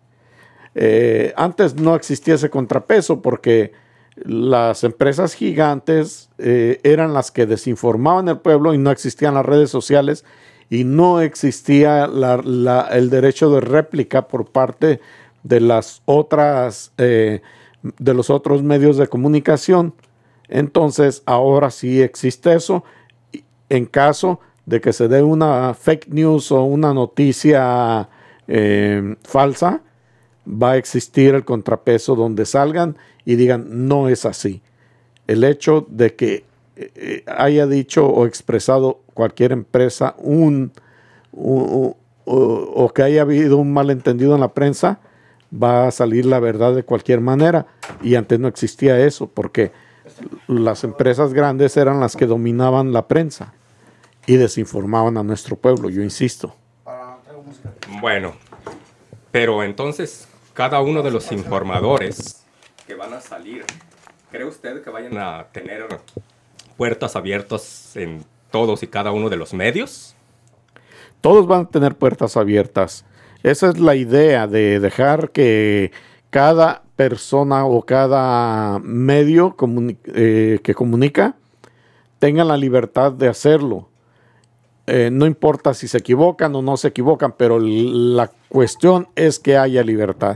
Eh, antes no existía ese contrapeso porque las empresas gigantes eh, eran las que desinformaban el pueblo y no existían las redes sociales y no existía la- la- el derecho de réplica por parte de las otras eh, de los otros medios de comunicación. Entonces ahora sí existe eso y en caso de que se dé una fake news o una noticia eh, falsa, va a existir el contrapeso donde salgan y digan no es así. El hecho de que eh, haya dicho o expresado cualquier empresa un, un- o, o que haya habido un malentendido en la prensa, va a salir la verdad de cualquier manera. Y antes no existía eso porque las empresas grandes eran las que dominaban la prensa y desinformaban a nuestro pueblo, yo insisto. Bueno, pero entonces cada uno de los informadores que van a salir, ¿cree usted que vayan a tener puertas abiertas en todos y cada uno de los medios? Todos van a tener puertas abiertas. Esa es la idea de dejar que cada persona o cada medio comuni- eh, que comunica tenga la libertad de hacerlo. Eh, no importa si se equivocan o no se equivocan, pero l- la cuestión es que haya libertad.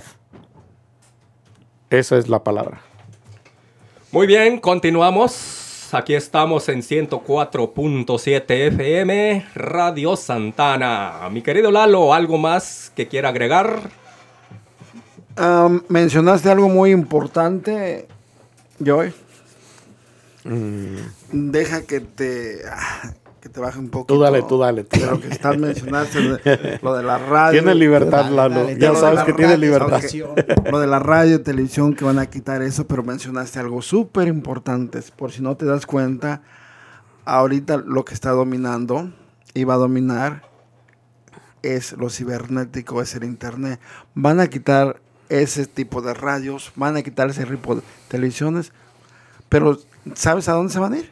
Esa es la palabra. Muy bien, continuamos. Aquí estamos en ciento cuatro punto siete F M, Radio Santana. Mi querido Lalo, ¿algo más que quiera agregar? Ah, mencionaste algo muy importante, Joy. Deja que te, ah, que te baje un poco. Tú dale, tú dale, tú De lo dale. que estás mencionaste, de- lo de la radio. Tiene libertad, Dale, Lalo. dale, ya dale, sabes la que tiene radio, libertad. Ok, lo de la radio y televisión que van a quitar eso, pero mencionaste algo súper importante. Por si no te das cuenta, ahorita lo que está dominando y va a dominar es lo cibernético, es el internet. Van a quitar ese tipo de radios, van a quitar ese tipo de televisiones, pero ¿sabes a dónde se van a ir?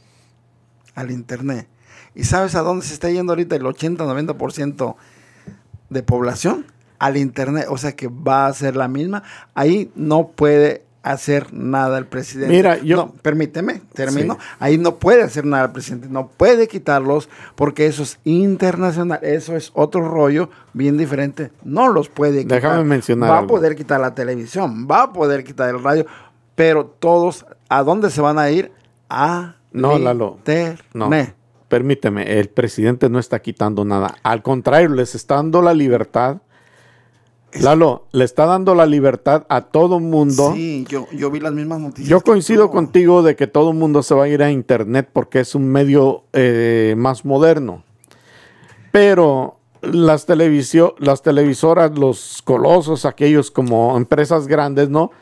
Al internet. ¿Y sabes a dónde se está yendo ahorita el ochenta, noventa por ciento de población? Al internet, o sea que va a ser la misma. Ahí no puede hacer nada el presidente. Mira, yo... No, permíteme, termino. Sí. Ahí no puede hacer nada el presidente, no puede quitarlos porque eso es internacional, eso es otro rollo bien diferente. No los puede quitar. Déjame mencionar Va algo. a poder quitar la televisión, va a poder quitar el radio, pero todos, ¿a dónde se van a ir? A No, Lalo. internet. No. Permíteme, el presidente no está quitando nada. Al contrario, les está dando la libertad. Lalo, le está dando la libertad a todo mundo. Sí, yo, yo vi las mismas noticias. Yo coincido tú. contigo de que todo el mundo se va a ir a internet porque es un medio eh, más moderno. Pero las, televisio- las televisoras, los colosos, aquellos como empresas grandes, ¿no?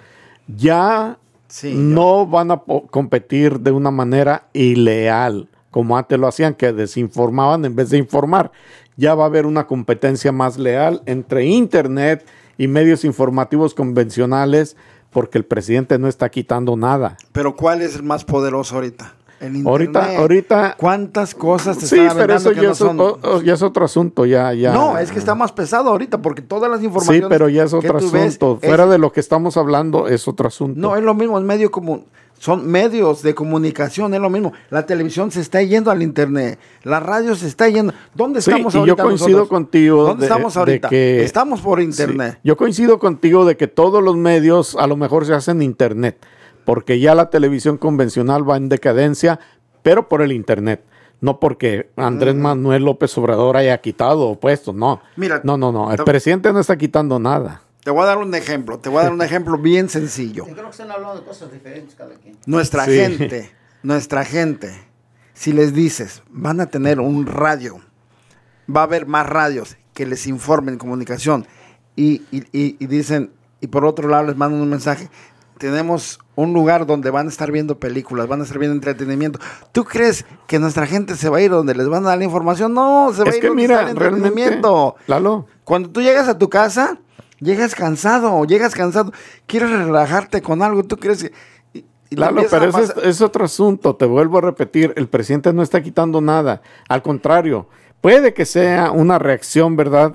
Ya Sí, no van a po- competir de una manera ileal, como antes lo hacían, que desinformaban en vez de informar. Ya va a haber una competencia más leal entre internet y medios informativos convencionales, porque el presidente no está quitando nada. Pero ¿cuál es el más poderoso ahorita? El internet. Ahorita, ahorita, ¿Cuántas cosas te sí, están pero aventando eso que ya, no es, son? o- o- ya es otro asunto, ya, ya. No, es que está más pesado ahorita porque todas las informaciones. Sí, pero ya es que otro tú ves asunto. es- Fuera de lo que estamos hablando, es otro asunto. No, es lo mismo, es medio común. Son medios de comunicación, es lo mismo. La televisión se está yendo al internet, la radio se está yendo. ¿Dónde Sí, estamos y yo ahorita? coincido nosotros? contigo ¿Dónde de- estamos de ahorita? que- Estamos por internet. Sí. Yo coincido contigo de que todos los medios a lo mejor se hacen internet, porque ya la televisión convencional va en decadencia, pero por el internet. No porque Andrés Mm. Manuel López Obrador haya quitado o puesto, no. Mira, no, no, no. El te- presidente no está quitando nada. Te voy a dar un ejemplo, te voy a dar un ejemplo bien sencillo. Yo creo que están hablando de cosas diferentes cada quien. Nuestra Sí. gente, nuestra gente, si les dices, van a tener un radio, va a haber más radios que les informen comunicación y, y, y- y dicen, y por otro lado les mandan un mensaje, tenemos un lugar donde van a estar viendo películas, van a estar viendo entretenimiento. ¿Tú crees que nuestra gente se va a ir donde les van a dar la información? No, se va a Es ir que donde está mira, el realmente, entretenimiento. Lalo, Cuando tú llegas a tu casa, llegas cansado, llegas cansado, quieres relajarte con algo, ¿tú crees que...? y- y te Lalo, empiezan pero a ese es, pasar- es otro asunto, te vuelvo a repetir, el presidente no está quitando nada, al contrario, puede que sea una reacción, ¿verdad?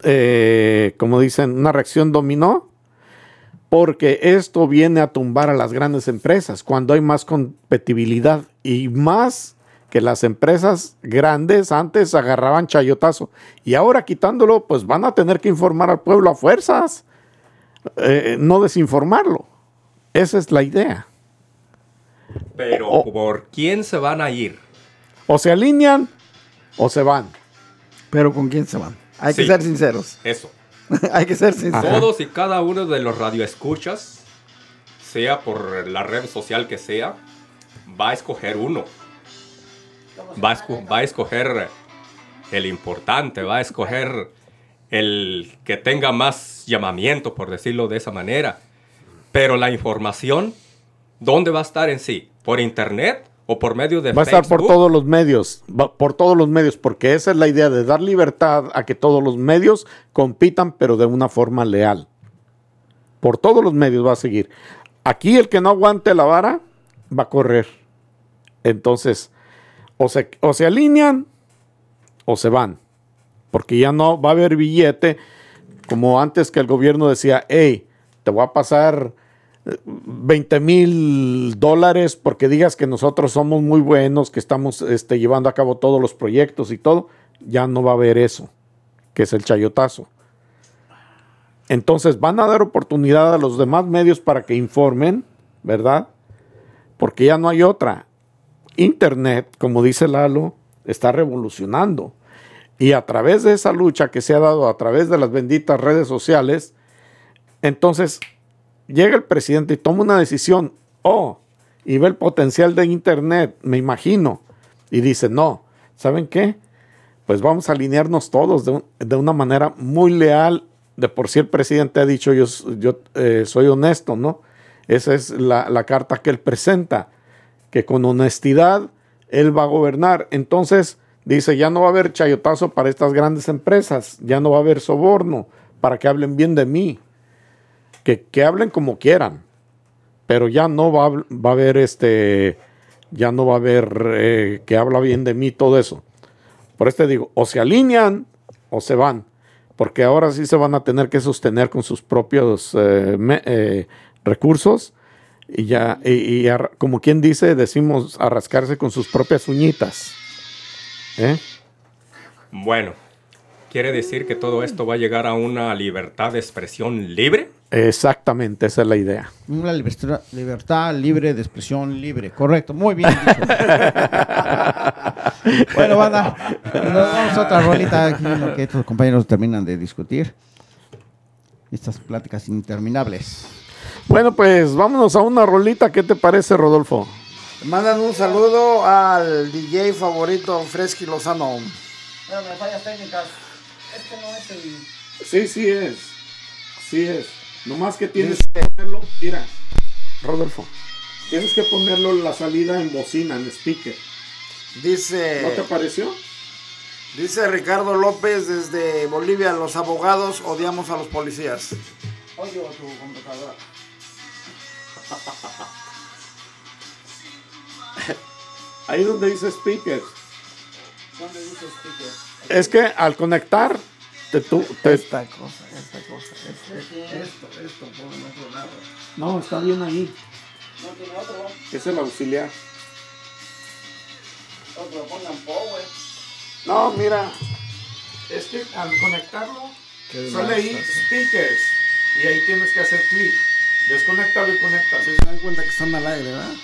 Eh, como dicen, una reacción dominó, porque esto viene a tumbar a las grandes empresas cuando hay más competitividad y más que las empresas grandes antes agarraban chayotazo y ahora quitándolo, pues van a tener que informar al pueblo a fuerzas, eh, no desinformarlo. Esa es la idea. Pero Oh. ¿por quién se van a ir? O se alinean o se van. Pero ¿con quién se van? Hay que Sí. ser sinceros. Eso. Hay que ser sinceros. Todos y cada uno de los radioescuchas, sea por la red social que sea, va a escoger uno. Va a, esco- va a escoger el importante, va a escoger el que tenga más llamamiento, por decirlo de esa manera. Pero la información, ¿dónde va a estar en sí? ¿Por internet o por medio de Va a Facebook? estar por todos los medios, va- por todos los medios, porque esa es la idea de dar libertad a que todos los medios compitan, pero de una forma leal. Por todos los medios va a seguir. Aquí el que no aguante la vara va a correr. Entonces, o se, o se alinean o se van, porque ya no va a haber billete, como antes que el gobierno decía, hey, te voy a pasar veinte mil dólares porque digas que nosotros somos muy buenos, que estamos este, llevando a cabo todos los proyectos y todo. Ya no va a haber eso, que es el chayotazo. Entonces van a dar oportunidad a los demás medios para que informen, ¿verdad? Porque ya no hay otra. Internet, como dice Lalo, está revolucionando. Y a través de esa lucha que se ha dado a través de las benditas redes sociales, entonces llega el presidente y toma una decisión, oh, y ve el potencial de Internet, me imagino, y dice, no, ¿saben qué? Pues vamos a alinearnos todos de, un- de una manera muy leal. De por sí el presidente ha dicho, yo, yo eh, soy honesto, ¿no? Esa es la, la carta que él presenta, que con honestidad él va a gobernar. Entonces dice, ya no va a haber chayotazo para estas grandes empresas, ya no va a haber soborno para que hablen bien de mí. que, que hablen como quieran, pero ya no va, a- va a haber este, ya no va a haber eh, que habla bien de mí, todo eso. Por eso te digo, o se alinean o se van, porque ahora sí se van a tener que sostener con sus propios eh, me- eh, recursos y ya, y, y a- como quien dice, decimos, a rascarse con sus propias uñitas. ¿Eh? Bueno, ¿quiere decir que todo esto va a llegar a una libertad de expresión libre? Exactamente, esa es la idea. Una libertad, libertad libre de expresión libre. Correcto, muy bien dicho. Bueno, banda, nos vamos a otra rolita aquí en lo que estos compañeros terminan de discutir. Estas pláticas interminables. Bueno, pues vámonos a una rolita. ¿Qué te parece, Rodolfo? Mandan un saludo al D J favorito, Fresky Lozano. Me fallas técnicas. Este no es el... Sí, sí es. Sí es. Nomás que tienes que ponerlo. Mira, Rodolfo. Tienes que ponerlo en la salida en bocina, en speaker. Dice, ¿No te pareció? dice Ricardo López desde Bolivia, los abogados odiamos a los policías. Odio tu computadora. Ahí donde dice speaker. ¿Dónde dice speaker? Es que al conectar, te, tú, te- Esta cosa, esta cosa, esto, esto, esto, por otro lado. No, está bien ahí. No tiene otro. Es el auxiliar. Otro, pongan power. No, mira. Es que al conectarlo, Qué sale ahí demás, speakers. Y ahí tienes que hacer clic. Desconéctalo y conéctalo. Si se dan cuenta que están al aire, ¿verdad?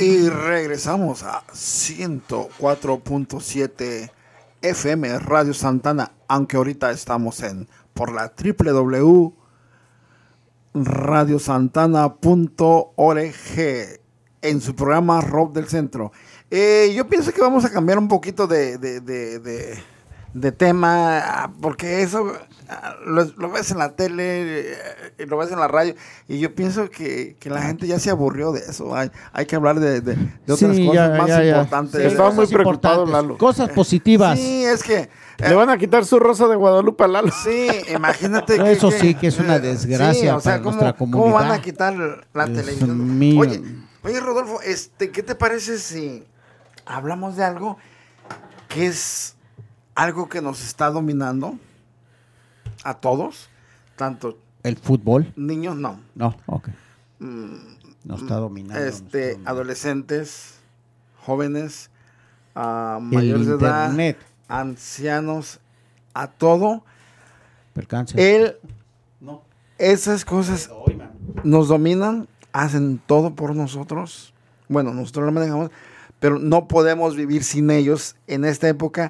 Y regresamos a ciento cuatro punto siete F M Radio Santana, aunque ahorita estamos en por la doble u doble u doble u punto radio santana punto org en su programa Rock del Centro. Eh, yo pienso que vamos a cambiar un poquito de, de, de, de, de tema, porque eso lo, lo ves en la tele, lo ves en la radio, y yo pienso que, que la gente ya se aburrió de eso. Hay, hay que hablar de, de, de otras Sí, cosas ya, más ya, ya. importantes. Sí, Estaba muy cosas preocupado, importantes, Lalo. Cosas positivas. Sí, es que... eh, Le van a quitar su rosa de Guadalupe a Lalo. Sí, imagínate No, que... eso sí que es una eh, desgracia para ¿cómo, nuestra ¿cómo comunidad? van a quitar la Dios televisión? mío. Oye, oye, Rodolfo, este, ¿qué te parece si hablamos de algo que es algo que nos está dominando a todos? Tanto ¿El fútbol? niños, no. No, ok. No está dominando. no está Este, dominando. adolescentes, jóvenes, ah, El mayores de edad, internet. ancianos, a todo. Percance. Él, esas cosas nos dominan, hacen todo por nosotros. Bueno, nosotros lo manejamos, pero no podemos vivir sin ellos en esta época.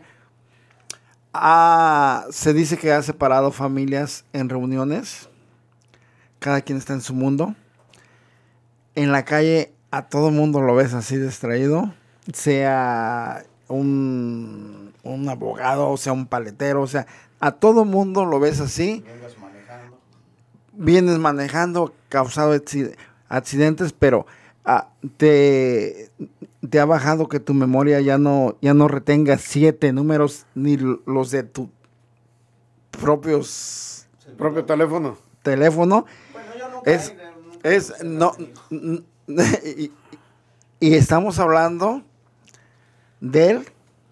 Ah, se dice que ha separado familias en reuniones. Cada quien está en su mundo. En la calle a todo mundo lo ves así distraído. Sea un, un abogado, o sea un paletero, o sea, a todo mundo lo ves así. Vienes manejando, causado acci- accidentes, pero ah, te, te ha bajado que tu memoria ya no, ya no retenga siete números ni l- los de tu propios Propio teléfono. teléfono. Es, es, no, n- n- y, y estamos hablando del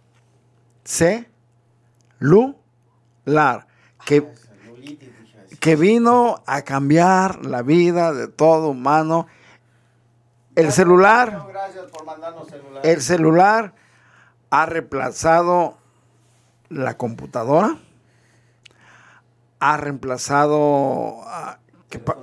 celular, que, que vino a cambiar la vida de todo humano. El celular, el celular ha reemplazado la computadora, ha reemplazado ah, ¿qué pa-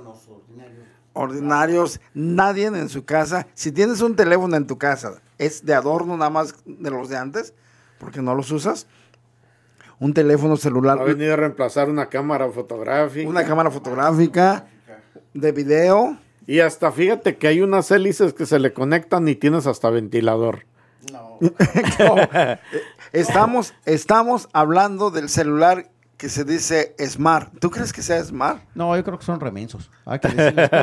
ordinarios. Nadie en su casa, si tienes un teléfono en tu casa, es de adorno nada más de los de antes, porque no los usas. Un teléfono celular, Ha venido a reemplazar una cámara fotográfica. una cámara fotográfica, de video. Y hasta fíjate que hay unas hélices que se le conectan y tienes hasta ventilador. No, estamos, estamos hablando del celular que se dice Smart. ¿Tú crees que sea Smart? No, yo creo que son remensos. Hay que decirles todo.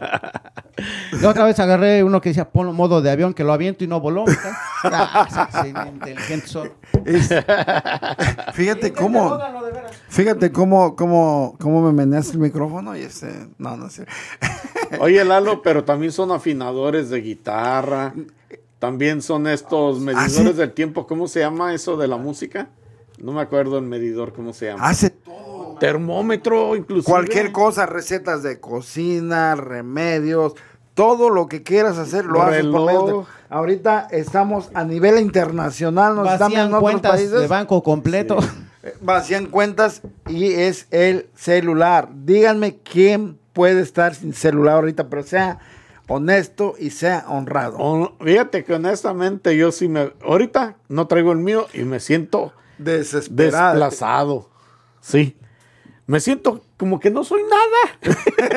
La otra vez agarré uno que decía ponlo modo de avión, que lo aviento y no voló. Ah, sí, sí, inteligentes son. Es- fíjate cómo, fíjate cómo, cómo, cómo me meneas el micrófono y este, no, no sé. Oye, Lalo, pero también son afinadores de guitarra. También son estos medidores ¿sí? del tiempo. ¿Cómo se llama eso de la música? No me acuerdo el medidor, ¿cómo se llama? Hace todo. Termómetro, inclusive. Cualquier cosa, recetas de cocina, remedios, todo lo que quieras hacer lo haces por medio de- Reloj. Ahorita estamos a nivel internacional, nos están Vacían en otros cuentas países. de banco completo. Eh, Vacían cuentas y es el celular. Díganme quién puede estar sin celular ahorita, pero sea honesto y sea honrado. O- fíjate que honestamente yo sí me... Ahorita no traigo el mío y me siento Desesperado. desplazado. Sí. Me siento como que no soy nada.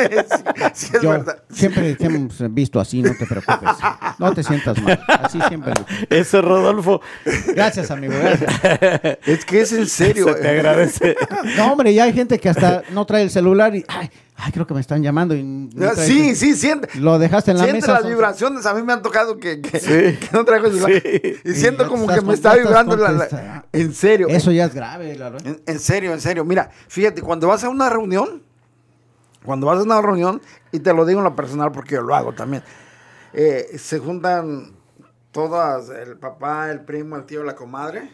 Sí, es Yo verdad. siempre te hemos visto así, no te preocupes. No te sientas mal. Así siempre. Ese Rodolfo. Gracias, amigo. Gracias. Es que es en serio. Se te agradece. No, hombre, ya hay gente que hasta no trae el celular y ay, ay creo que me están llamando y no trae Sí, el- sí, siente. Lo dejaste en la Siente mesa. las son- vibraciones. A mí me han tocado que, que, Sí. que no traigo el celular. Sí. Y siento ya como estás que me con- está ya estás vibrando la, la- contesta- En serio. Eso ya es grave, Lalo. En, en serio, en serio. Mira, fíjate, cuando vas a una reunión, cuando vas a una reunión, y te lo digo en lo personal porque yo lo hago también, eh, se juntan todas, el papá, el primo, el tío, la comadre,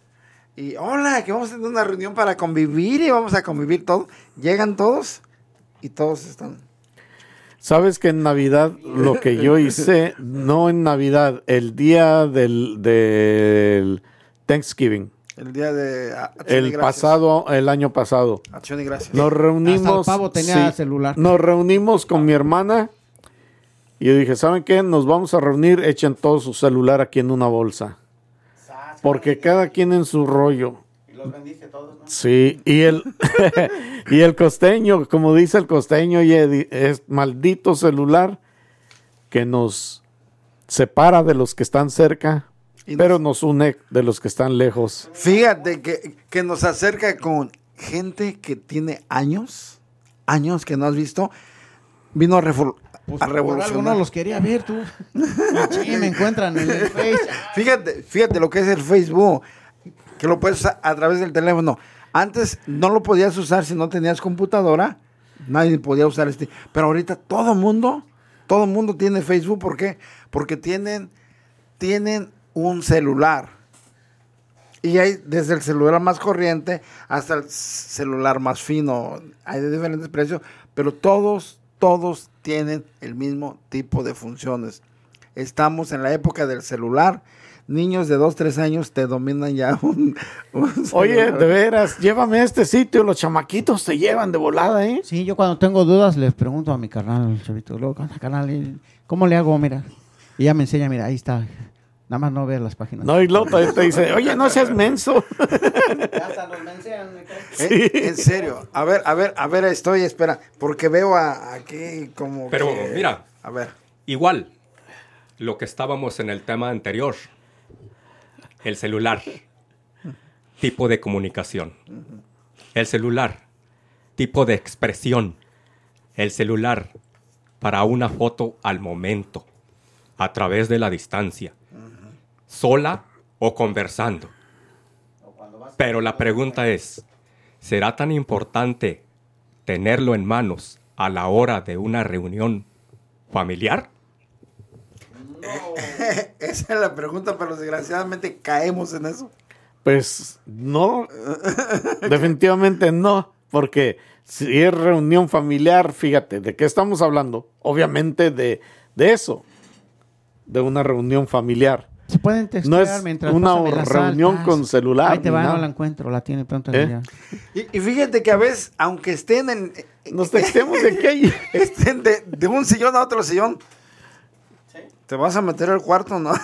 y hola, que vamos a tener una reunión para convivir y vamos a convivir todos. Llegan todos y todos están... Sabes que en Navidad lo que yo hice, no en Navidad, el día del, del Thanksgiving, El día de a- acción y el gracias. pasado, el año pasado, Acción y gracias. nos reunimos. Hasta el pavo tenía celular. Nos reunimos con mi hermana Y yo dije, ¿saben qué? Nos vamos a reunir, echen todo su celular aquí en una bolsa. Porque cada quien en su rollo. Y los bendice todos, ¿no? Sí, y el, y el costeño, como dice el costeño, oye, es maldito celular que nos separa de los que están cerca, Y pero nos- nos une de los que están lejos. Fíjate que, que nos acerca con gente que tiene años, años que no has visto. Vino a, revol- Pues a por algo revolucionar. no los quería ver tú. Sí, me encuentran en el Face. Fíjate, fíjate lo que es el Facebook, que lo puedes usar a través del teléfono. Antes no lo podías usar si no tenías computadora, nadie podía usar este, pero ahorita todo mundo, todo mundo tiene Facebook. ¿Por qué? Porque tienen, tienen un celular. Y hay desde el celular más corriente hasta el celular más fino. Hay de diferentes precios, pero todos, todos tienen el mismo tipo de funciones. Estamos en la época del celular. Niños de dos, tres años te dominan ya un, un Oye, celular. de veras, llévame a este sitio, los chamaquitos te llevan de volada, ¿eh? Sí, yo cuando tengo dudas les pregunto a mi carnal, el chavito, luego, "¿Qué onda, carnal? ¿Y ¿Cómo le hago? Mira. Y ya me enseña, mira, ahí está. Nada más no veas las páginas. No, y luego te, te dice, oye, no seas menso. Hasta los mensean, me cae. ¿Eh? En serio. A ver, a ver, a ver, estoy, espera, porque veo a aquí como Pero que- mira, A ver. igual, lo que estábamos en el tema anterior, el celular, tipo de comunicación, el celular, tipo de expresión, el celular para una foto al momento, a través de la distancia, sola o conversando. Pero la pregunta es, ¿será tan importante tenerlo en manos a la hora de una reunión familiar? Esa es la pregunta, pero desgraciadamente caemos en eso. Pues no, definitivamente no, porque si es reunión familiar, fíjate, ¿de qué estamos hablando? Obviamente de, de eso, de una reunión familiar. Se pueden textear No es mientras una pásame la sal, reunión tas. con celular Ahí te ni va, nada. no la encuentro, la tiene pronto. ¿Eh? Ya. Y, y fíjate que a veces, aunque estén en Nos textemos de qué. estén de, de un sillón a otro sillón, te vas a meter al cuarto, ¿no?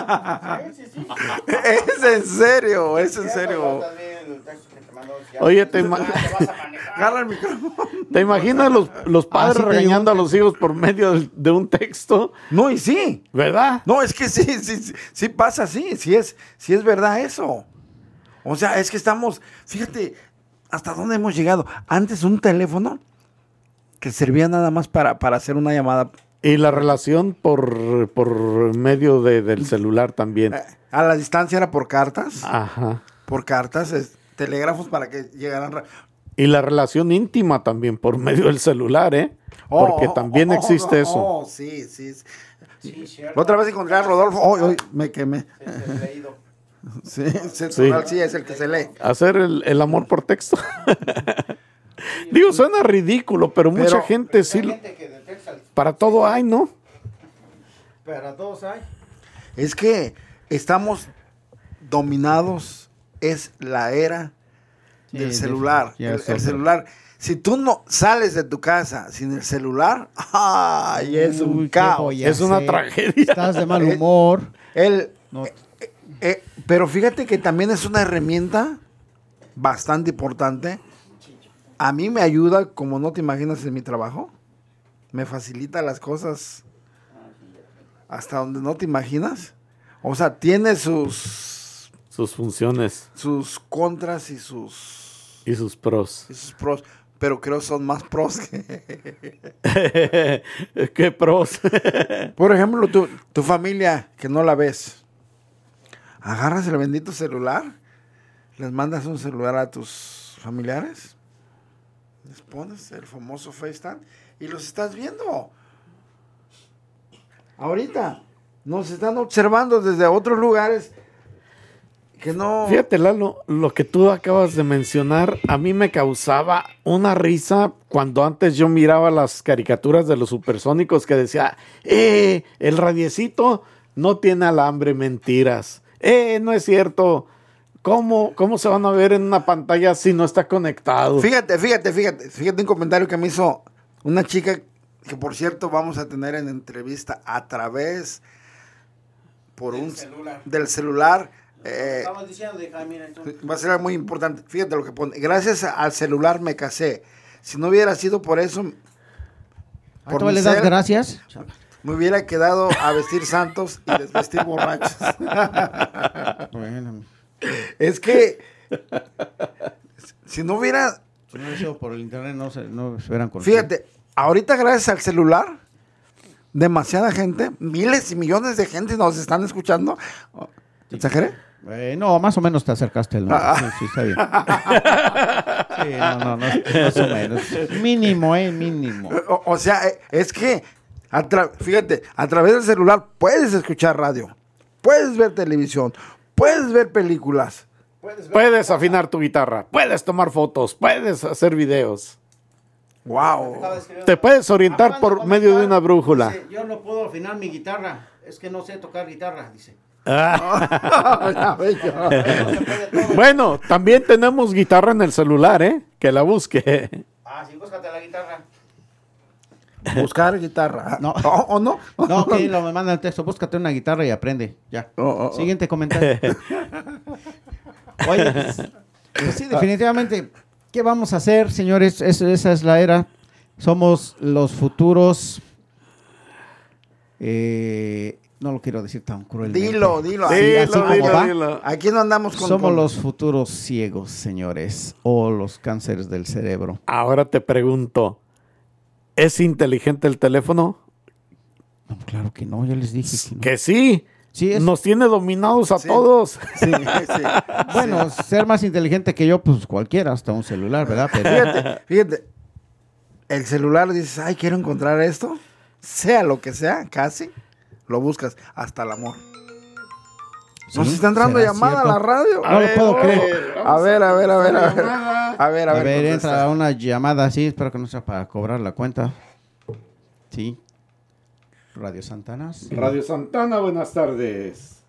Es en serio, es en serio. Oye, te, ima- Agarra el micrófono. ¿te imaginas los, los padres Así te regañando a digo. los hijos por medio de, de un texto? No, y sí. ¿Verdad? No, es que sí, sí, sí, sí pasa así, sí es, sí es verdad eso. O sea, es que estamos, fíjate, hasta dónde hemos llegado. Antes un teléfono que servía nada más para, para hacer una llamada Y la relación por, por medio de, del celular también. eh, a la distancia era por cartas, Ajá. por cartas, es- telégrafos para que llegaran. ra- Y la relación íntima también por medio del celular, ¿eh? Porque Oh, también oh, existe oh, eso. Oh, sí, sí. sí. Otra vez encontré a Rodolfo. Hoy, hoy me quemé. Sí, sí, Sí. sí, es el que se lee. Hacer el, el amor por texto. Digo, suena ridículo, pero, mucha Pero- gente sí. lo- Para todo hay, ¿no? Para todos hay. Es que estamos dominados, es la era Sí, del de- celular. ya El, es el otro. celular. Si tú no sales de tu casa sin el celular, ¡ay! Es un Uy, qué caos. voy a Es una hacer. tragedia. Estás de mal humor. El, No. eh, pero fíjate que también es una herramienta bastante importante. A mí me ayuda, como no te imaginas, en mi trabajo. Me facilita las cosas hasta donde no te imaginas. O sea, tiene sus, Sus funciones sus contras y sus, y sus pros. y sus pros. Pero creo son más pros que... ¿Qué pros? Por ejemplo, tu, tu familia que no la ves. Agarras el bendito celular, les mandas un celular a tus familiares, les pones el famoso FaceTime y los estás viendo. Ahorita nos están observando desde otros lugares que no... Fíjate, Lalo, lo que tú acabas de mencionar, a mí me causaba una risa cuando antes yo miraba las caricaturas de los supersónicos que decía, ¡eh! El radiecito no tiene alambre, mentiras. ¡Eh! No es cierto. ¿Cómo, ¿Cómo se van a ver en una pantalla si no está conectado? Fíjate, fíjate, fíjate, fíjate un comentario que me hizo una chica que por cierto vamos a tener en entrevista a través por Del un celular. del celular. eh, Estamos diciendo de Jaime, entonces. va a ser muy importante. Fíjate lo que pone. Gracias al celular me casé. Si no hubiera sido por eso, ¿A por tú mi le das ser, gracias? me hubiera quedado a vestir santos y desvestir borrachos. Bueno, Es que si no hubiera, si no hubiera sido por el internet, no se, no se hubieran conocido. fíjate, ahorita gracias al celular, demasiada gente, miles y millones de gente nos están escuchando. ¿Exageré? Eh, no, más o menos te acercaste al número. Ah. Sí, sí, está bien. Sí, no, no, no, más o menos. Mínimo, eh, mínimo. O, o sea, eh, es que, a tra- fíjate, a través del celular puedes escuchar radio, puedes ver televisión, puedes ver películas. Puedes afinar tu guitarra, puedes tomar fotos, puedes hacer videos. Wow. Te puedes orientar por medio de una brújula. Dice, yo no puedo afinar mi guitarra, es que no sé tocar guitarra, dice. Ya ves yo. Bueno, también tenemos guitarra en el celular, ¿eh? Que la busque. Ah, sí, búscate la guitarra. Buscar guitarra. No. ¿O o no? No, que lo me manda el texto, búscate una guitarra y aprende. Ya. Oh, oh, oh. Siguiente comentario. Oye, pues, pues sí, definitivamente, ¿qué vamos a hacer, señores? Es- esa es la era. Somos los futuros. eh, no lo quiero decir tan cruelmente. Dilo, dilo. Sí, Ahí, así Dilo, como dilo, va. dilo. Aquí no andamos con... Somos con- los futuros ciegos, señores, o los cánceres del cerebro. Ahora te pregunto, ¿es inteligente el teléfono? No, claro que no, ya les dije que no. Que sí. Sí, es- Nos tiene dominados a Sí. todos. Sí, sí. Bueno, ser más inteligente que yo, pues cualquiera, hasta un celular, ¿verdad? Pero Fíjate, fíjate. El celular dices, ay, quiero encontrar esto. Sea lo que sea, casi. Lo buscas hasta el amor. Nos ¿sí? está entrando ¿Será llamada a cierto? la radio. No lo puedo creer. A ver, a ver, a ver, a ver. A ver, a A ver. ver, contesta. entra una llamada así, espero que no sea para cobrar la cuenta. Sí. Radio Santana. Sí. Radio Santana, buenas tardes.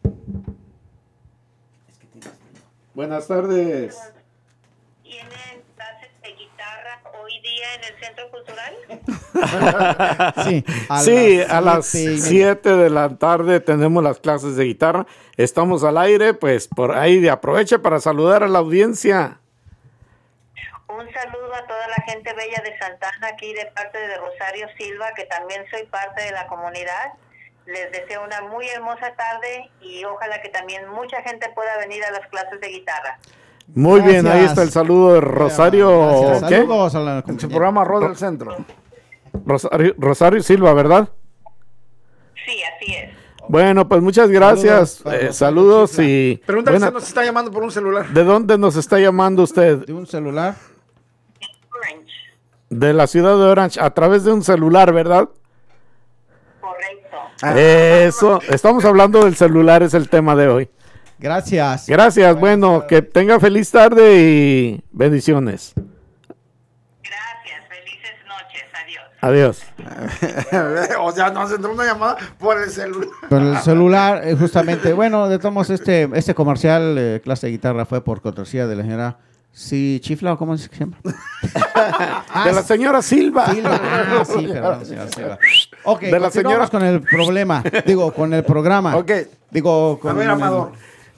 Buenas tardes. ¿Tienen clases de guitarra hoy día en el Centro Cultural? Sí, Sí, a las siete y media. siete de la tarde tenemos las clases de guitarra. Estamos al aire, pues por ahí aproveche para saludar a la audiencia. Un saludo a toda la gente bella de Santana, aquí de parte de Rosario Silva, que también soy parte de la comunidad. Les deseo una muy hermosa tarde y ojalá que también mucha gente pueda venir a las clases de guitarra. Muy bien, ahí Gracias. está el saludo de Rosario. Gracias. ¿Qué? Saludos a la En su compañía. programa Rod del Centro. Rosario, Rosario Silva, ¿verdad? Sí, así es. Bueno, pues muchas gracias. Saludos para Eh, Rosario saludos Chifla. y Pregúntale buena- si nos está llamando por un celular. ¿de dónde nos está llamando usted? De un celular. Orange, De la ciudad de Orange, a través de un celular, ¿verdad? correcto. Ah. Eso, estamos hablando del celular, es el tema de hoy. Gracias. Gracias, bueno, que tenga feliz tarde y bendiciones. Gracias, felices noches, adiós. Adiós. O sea, nos entró una llamada por el celular. Con el celular, eh, justamente. Bueno, de todos modos, este, este comercial, eh, clase de guitarra, fue por cortesía de la señora. Sí, Chifla, ¿o cómo es que se llama? De la señora Silva. Silva. Ah, sí, perdón, señora Silva. Ok, De la continuamos señora- con el problema. Digo, con el programa. Ok. Digo, con A ver, el- Amador.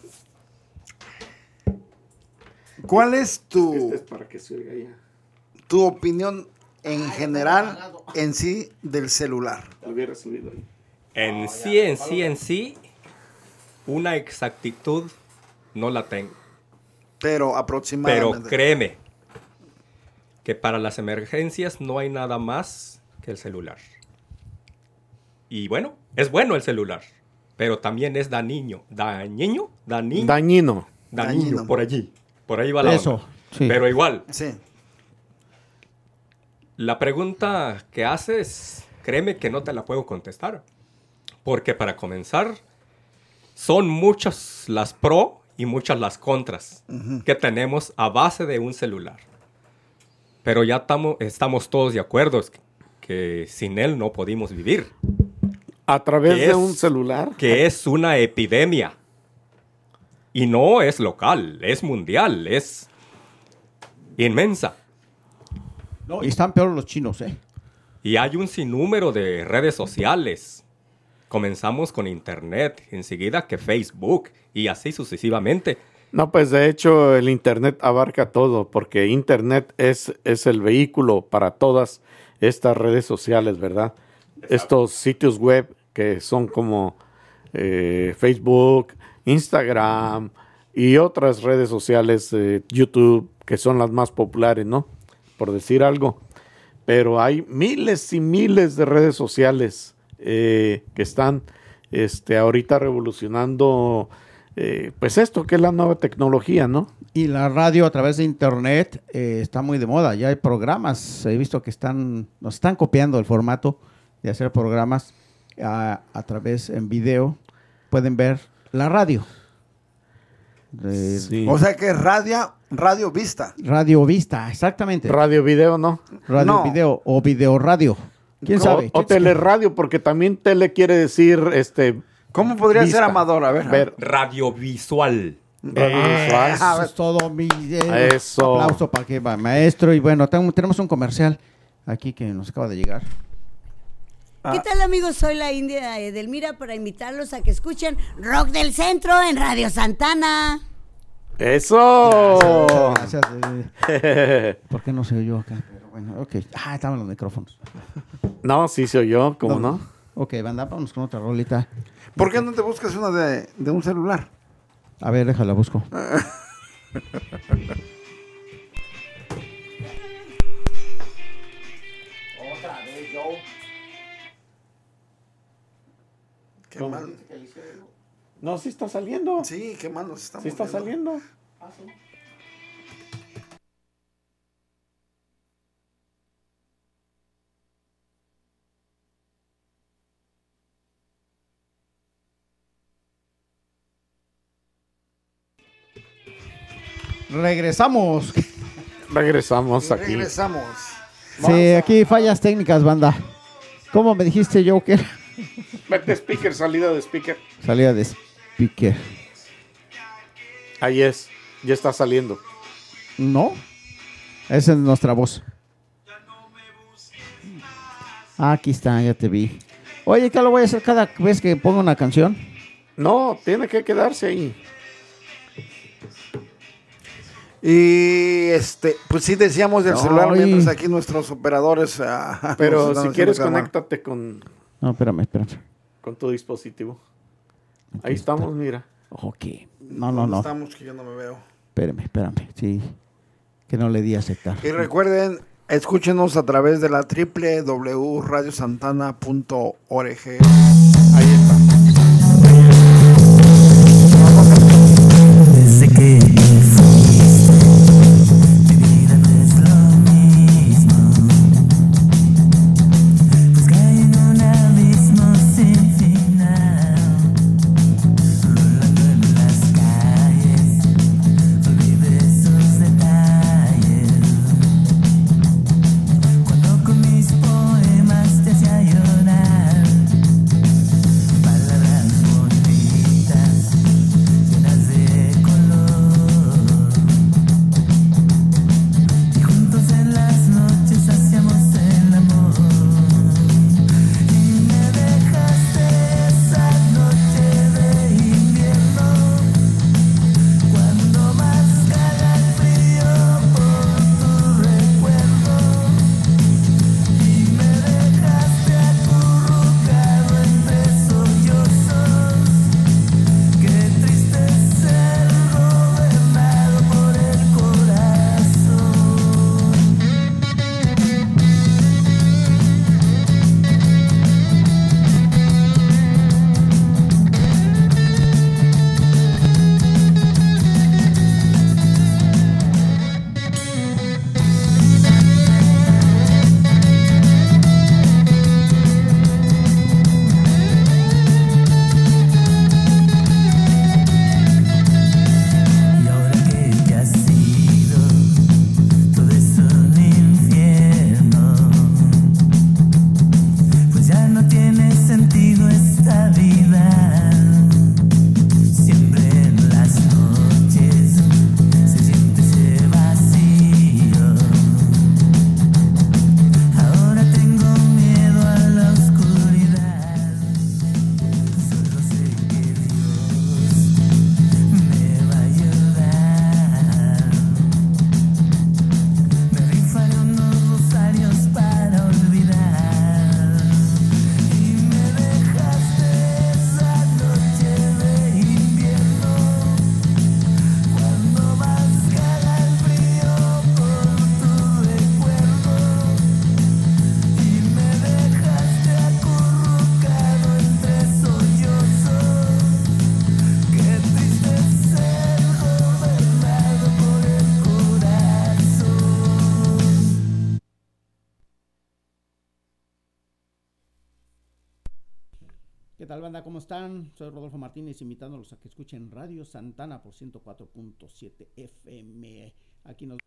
¿Cuál es tu, para que se oiga ya. tu opinión en general en sí del celular? Lo hubiera subido ahí. En sí, en sí, en sí, una exactitud no la tengo. Pero Pero aproximadamente. créeme que para las emergencias no hay nada más que el celular. Y bueno, es bueno el celular, pero también es dañino. ¿Dañino? Dañino. Dañino. Dañino, Dañino. por allí. Por ahí va la Eso, onda. sí. Pero igual, Sí. la pregunta que haces, créeme que no te la puedo contestar. Porque para comenzar, son muchas las pro y muchas las contras que tenemos a base de un celular. Pero ya tamo- estamos todos de acuerdo que, que sin él no podemos vivir. A través ¿Qué de es? un celular. Que es una epidemia. Y no es local, es mundial, es inmensa. No, y están peor los chinos, ¿eh? Y hay un sinnúmero de redes sociales. Comenzamos con Internet, enseguida que Facebook, y así sucesivamente. No, pues de hecho el Internet abarca todo, porque Internet es, es el vehículo para todas estas redes sociales, ¿verdad? Estos sitios web que son como eh, Facebook, Instagram y otras redes sociales, eh, YouTube, que son las más populares, ¿no? Por decir algo. Pero hay miles y miles de redes sociales eh, que están este, ahorita revolucionando eh, pues esto que es la nueva tecnología, ¿no? Y la radio a través de internet eh, está muy de moda. Ya hay programas, he visto que están, nos están copiando el formato de hacer programas a, a través en video. Pueden ver la radio. De, Sí. O sea que es radio, radio vista. Radio Vista, exactamente. Radio video, ¿no? radio No. video o video radio. ¿Quién O, sabe? o teleradio, porque también tele quiere decir este ¿Cómo podría Vista. ser Amador? A ver. ver. Radiovisual. Radiovisual. Eso es todo mi eh, Eso. aplauso para que va, maestro. Y bueno, ten- tenemos un comercial aquí que nos acaba de llegar. ¿Qué tal, amigos? Soy la India Edelmira para invitarlos a que escuchen Rock del Centro en Radio Santana. ¡Eso! Gracias. eh, ¿Por qué no se oyó acá? Pero bueno, ok. Ah, estaban los micrófonos. No, sí se oyó, ¿cómo no? Ok, banda, vamos con otra rolita. ¿Por qué no te buscas una de, de un celular? A ver, déjala, busco. Qué mal. No, sí está saliendo. Sí, qué mal nos estamos Sí está viendo. saliendo. Regresamos. Regresamos aquí. Regresamos. Sí, aquí fallas técnicas, banda. ¿Cómo me dijiste, Joker? Mete speaker, salida de speaker. Salida de speaker. Ahí es. Ya está saliendo. ¿No? Esa es nuestra voz. Ah, aquí está, ya te vi. Oye, ¿qué lo voy a hacer cada vez que ponga una canción? No, tiene que quedarse ahí. Y este, pues sí decíamos del Ay. celular mientras aquí nuestros operadores. ah, Pero nos están si quieres, haciendo conéctate con, No, espérame, espérame. con tu dispositivo. Ahí estamos, mira. Ok. No, no, ¿Dónde no. Estamos que yo no me veo. Espérame, espérame. Sí. Que no le di a aceptar. Y recuerden, escúchenos a través de la doble u doble u doble u punto radio santana punto org. Ahí está. Desde que te fuiste, mi vida no es lo mismo. Pues caí en un abismo sin final, rolando en las calles, olvidé ver esos detalles. Cuando con mis poemas te hacía llorar, tal, banda? ¿Cómo están? Soy Rodolfo Martínez, invitándolos a que escuchen Radio Santana por ciento cuatro punto siete F M. Aquí nos...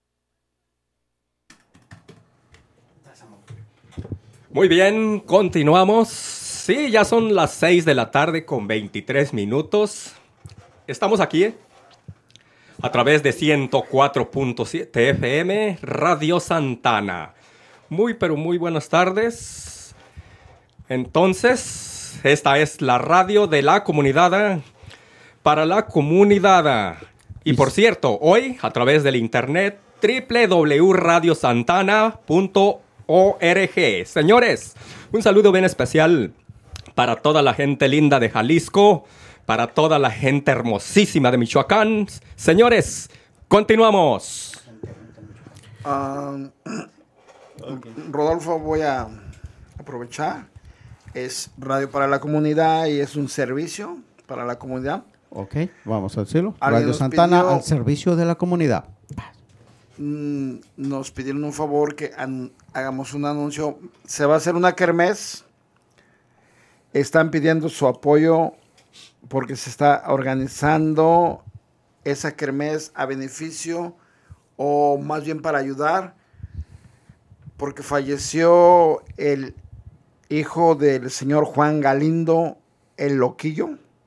Muy bien, continuamos. Sí, ya son las seis de la tarde con veintitrés minutos. Estamos aquí ¿eh? a través de ciento cuatro punto siete F M, Radio Santana. Muy, pero muy buenas tardes. Entonces, esta es la radio de la comunidad para la comunidad. Y por cierto, hoy a través del internet doble u doble u doble u punto radio santana punto org. Señores, un saludo bien especial para toda la gente linda de Jalisco, para toda la gente hermosísima de Michoacán. Señores, continuamos. Um, Rodolfo, voy a aprovechar. Es radio para la comunidad y es un servicio para la comunidad. Ok, vamos al cielo. Alguien Radio nos Santana pidió- al servicio de la comunidad. Mm, nos pidieron un favor que an- hagamos un anuncio. Se va a hacer una kermés. Están pidiendo su apoyo porque se está organizando esa kermés a beneficio o más bien para ayudar, porque falleció el hijo del señor Juan Galindo, el Loquillo.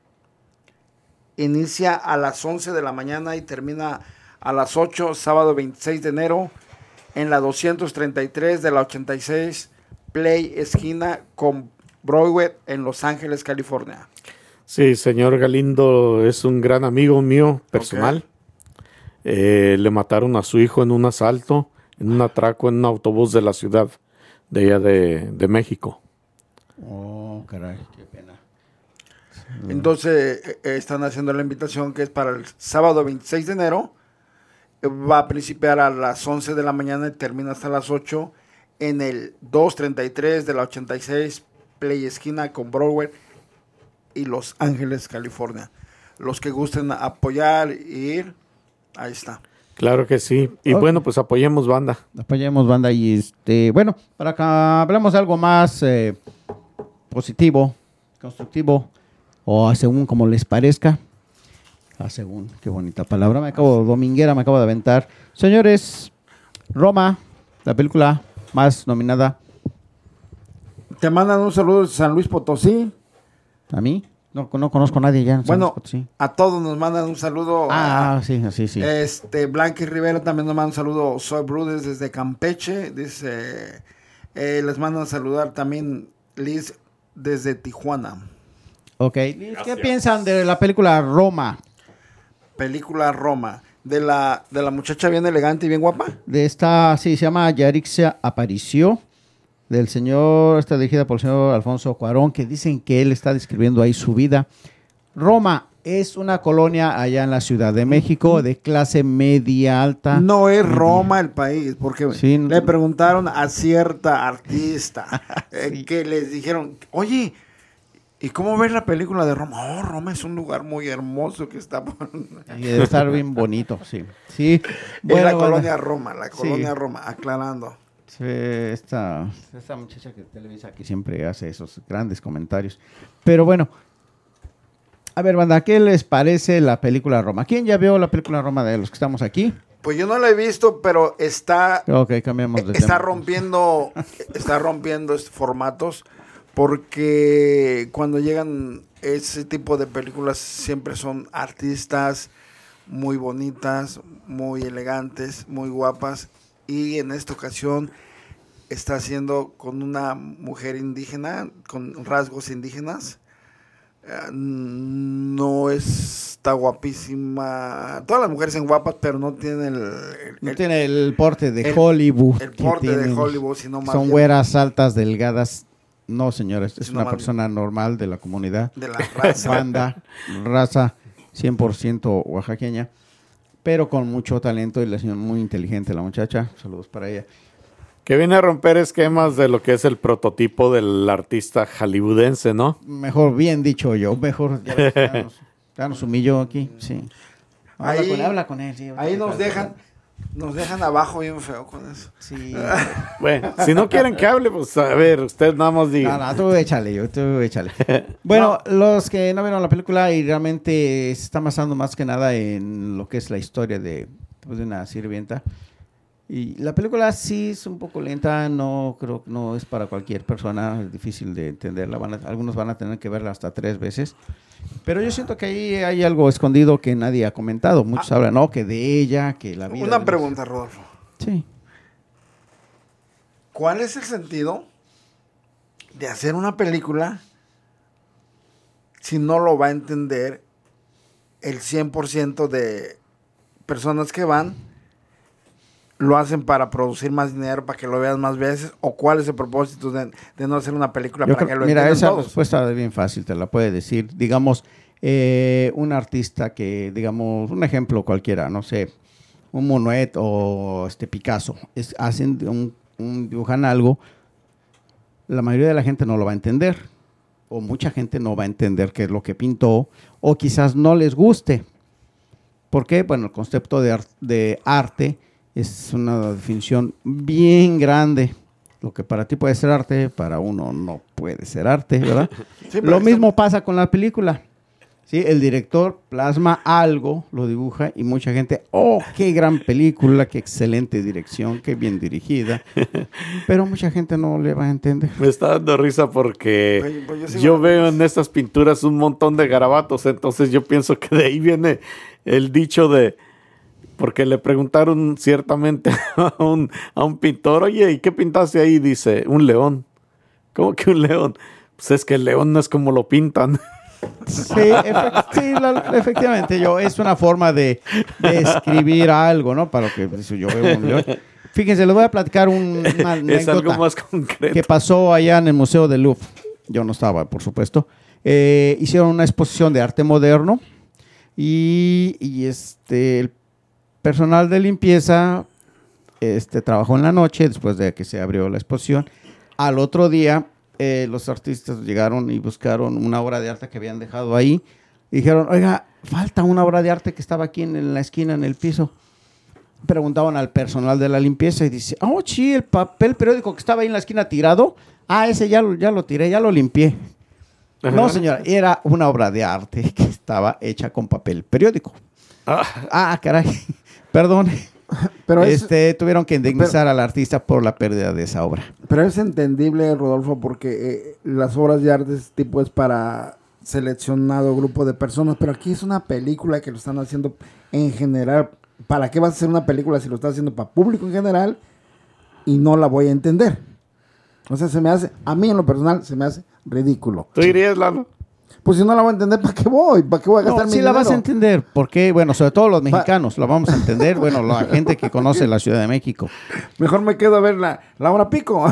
Inicia a las once de la mañana y termina a las ocho, sábado veintiséis de enero, en la doscientos treinta y tres de la ochenta y seis Play esquina con Broadway en Los Ángeles, California. Sí, señor Galindo es un gran amigo mío personal. Eh, le mataron a su hijo en un asalto, en un atraco en un autobús de la ciudad de allá de, de México. Oh, caray, qué pena. Entonces eh, eh, están haciendo la invitación que es para el sábado veintiséis de enero. Eh, Va a principiar a las once de la mañana y termina hasta las ocho en el doscientos treinta y tres de la ochenta y seis Play esquina con Broadway y Los Ángeles, California. Los que gusten apoyar e ir, ahí está. Claro que sí. Y Ok. bueno, pues apoyemos banda. Apoyemos, banda. Y este, bueno, para que hablemos de algo más eh, positivo, constructivo, o a según como les parezca. A según, qué bonita palabra. Me acabo, dominguera, me acabo de aventar. Señores, Roma, la película más nominada Te mandan un saludo de San Luis Potosí. a mí. No, no conozco a nadie ya. en San Bueno, Luis Potosí. a todos nos mandan un saludo. Ah, a- sí, sí, sí. Este, Blanqui Rivera también nos manda un saludo. Soy Brudes desde Campeche. Dice, eh, les mandan saludar también Liz desde Tijuana. Ok, Liz, ¿qué piensan de la película Roma? Película Roma. De la, de la muchacha bien elegante y bien guapa. De esta, sí, se llama Yarixia Aparicio, del señor, está dirigida por el señor Alfonso Cuarón, que dicen que él está describiendo ahí su vida. Roma es una colonia allá en la Ciudad de México, de clase media alta. No es Roma el país, porque Sí. le preguntaron a cierta artista eh, que les dijeron, oye, ¿y cómo ves la película de Roma? Oh, Roma es un lugar muy hermoso que está por... Y debe estar bien bonito, sí. Sí, es bueno, la bueno, colonia Roma, la Sí. colonia Roma, aclarando. sí, esta, esta muchacha que televisa aquí siempre hace esos grandes comentarios. Pero bueno, a ver, banda, ¿qué les parece la película Roma? ¿Quién ya vio la película Roma de los que estamos aquí? Pues yo no la he visto, pero está, Ok, cambiamos de está tema. rompiendo, está rompiendo estos formatos, porque cuando llegan ese tipo de películas siempre son artistas muy bonitas, muy elegantes, muy guapas, y en esta ocasión está haciendo con una mujer indígena, con rasgos indígenas. Eh, no está guapísima. Todas las mujeres son guapas, pero no tienen el, el- No el- tiene el porte de el- Hollywood. el que porte de tienen. Hollywood, sino más Son bien güeras altas, delgadas. No, señores, es Sino una más persona normal de la comunidad. de la raza. Banda, raza cien por ciento oaxaqueña, pero con mucho talento y la señora muy inteligente, la muchacha. Saludos para ella. Que viene a romper esquemas de lo que es el prototipo del artista hollywoodense, ¿no? Mejor bien dicho yo, mejor. Ya, ya nos, ya nos humilló aquí, sí. Habla Ahí- con, habla con él, sí. Ahí nos dejan, Nos dejan abajo bien feo con eso. Sí. Bueno, si no quieren que hable, pues a ver, usted nada más diga. No, no, tú échale, yo, tú échale. Bueno, los que no vieron la película y realmente se está basando más que nada en lo que es la historia de, pues, de una sirvienta. Y la película sí es un poco lenta, no creo que no es para cualquier persona, es difícil de entenderla. Van a- algunos van a tener que verla hasta tres veces. Pero yo siento que ahí hay algo escondido que nadie ha comentado. Muchos hablan, no, que de ella, que la vida. Una de- pregunta, Rodolfo. Sí. ¿Cuál es el sentido de hacer una película si no lo va a entender el cien por ciento de personas que van? ¿Lo hacen para producir más dinero, para que lo veas más veces? ¿O cuál es el propósito de, de no hacer una película Yo para creo- que lo mira, entiendan esa todos? respuesta es bien fácil, te la puede decir. Digamos, eh, un artista que, digamos, un ejemplo cualquiera, no sé, un Monet o este Picasso, es, hacen un, un- dibujan algo, la mayoría de la gente no lo va a entender, o mucha gente no va a entender qué es lo que pintó, o quizás no les guste. ¿Por qué? Bueno, el concepto de, ar- de arte es una definición bien grande. Lo que para ti puede ser arte, para uno no puede ser arte, ¿verdad? Sí, pero Lo esto- mismo pasa con la película. ¿Sí? El director plasma algo, lo dibuja y mucha gente, oh, qué gran película, qué excelente dirección, qué bien dirigida. Pero mucha gente no le va a entender. Me está dando risa porque Pues- pues yo yo, sigo- veo en estas pinturas un montón de garabatos, entonces yo pienso que de ahí viene el dicho de, porque le preguntaron ciertamente a un, a un pintor, oye, ¿y qué pintaste ahí? Dice, un león. ¿Cómo que un león? Pues es que el león no es como lo pintan. Sí, efe- sí, la- efectivamente, yo, es una forma de, de escribir algo, ¿no? Para lo que pues, yo veo un león. Fíjense, les voy a platicar un- una Es algo anécdota más concreto. que pasó allá en el Museo del Louvre. Yo no estaba, por supuesto. Eh, hicieron una exposición de arte moderno y, y este, el personal de limpieza este, trabajó en la noche después de que se abrió la exposición. Al otro día, eh, los artistas llegaron y buscaron una obra de arte que habían dejado ahí. Y dijeron, oiga, falta una obra de arte que estaba aquí en, en la esquina, en el piso. Preguntaban al personal de la limpieza y dice, oh, sí, el papel periódico que estaba ahí en la esquina tirado. Ah, ese ya lo, ya lo tiré, ya lo limpié. No, señora, era una obra de arte que estaba hecha con papel periódico. Ah, Ah, caray, perdón. Pero es, este, tuvieron que indemnizar al artista por la pérdida de esa obra. pero es entendible, Rodolfo, porque eh, las obras de arte de este tipo es para seleccionado grupo de personas, pero aquí es una película que lo están haciendo en general. ¿Para qué vas a hacer una película si lo estás haciendo para público en general y no la voy a entender? O sea, se me hace, a mí en lo personal, se me hace ridículo. ¿tú dirías, Lalo? Pues si no la voy a entender, ¿para qué voy? ¿Para qué voy a No, gastar mi sí la vas a dinero? entender, porque, bueno, sobre todo los mexicanos, la vamos a entender, bueno, la gente que conoce la Ciudad de México. Mejor me quedo a ver la, la hora pico.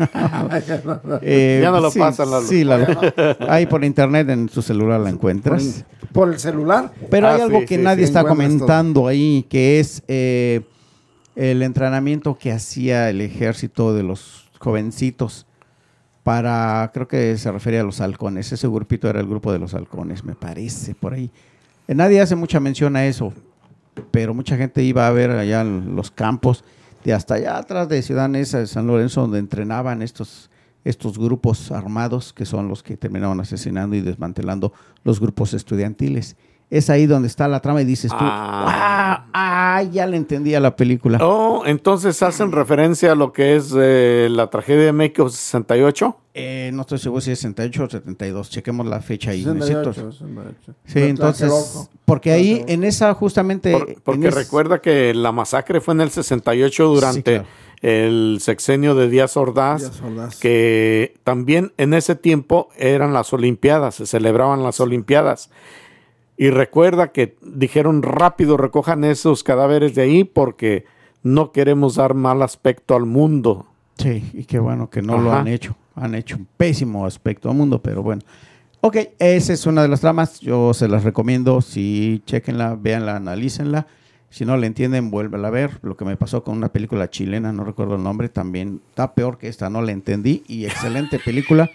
Eh, Ya no lo sí, pasan, Lalo. Sí, la- ahí por internet en su celular la encuentras. Por el celular. Pero Ah, hay algo sí, que sí, nadie sí, está encuentras comentando ahí, que es eh, el entrenamiento que hacía el ejército de los jovencitos para, creo que se refería a los halcones. Ese grupito era el grupo de los halcones, me parece, por ahí. Eh, nadie hace mucha mención a eso, pero mucha gente iba a ver allá en los campos de hasta allá atrás de Ciudad Neza, de San Lorenzo, donde entrenaban estos, estos grupos armados que son los que terminaban asesinando y desmantelando los grupos estudiantiles. Es ahí donde está la trama y dices tú, Ah. ¡ah! ah, ya le entendí a la película. Oh, entonces hacen referencia a lo que es eh, la tragedia de México sesenta y ocho. Eh, no estoy seguro si es sesenta y ocho o setenta y dos, chequemos la fecha ahí. sesenta y ocho, necesito- sesenta y ocho. Sí, entonces, porque ahí en esa justamente... Por- porque en es- recuerda que la masacre fue en el sesenta y ocho durante Sí, claro. el sexenio de Díaz Ordaz, Díaz Ordaz. que también en ese tiempo eran las Olimpiadas, se celebraban las Olimpiadas. Y recuerda que dijeron rápido recojan esos cadáveres de ahí porque no queremos dar mal aspecto al mundo. Sí, y qué bueno que no lo Ajá. han hecho. Han hecho un pésimo aspecto al mundo, pero bueno. Ok, esa es una de las tramas. Yo se las recomiendo. Si chequenla, véanla, analícenla. Si no la entienden, vuélvela a ver. Lo que me pasó con una película chilena, no recuerdo el nombre, también está peor que esta. No la entendí. Y excelente película.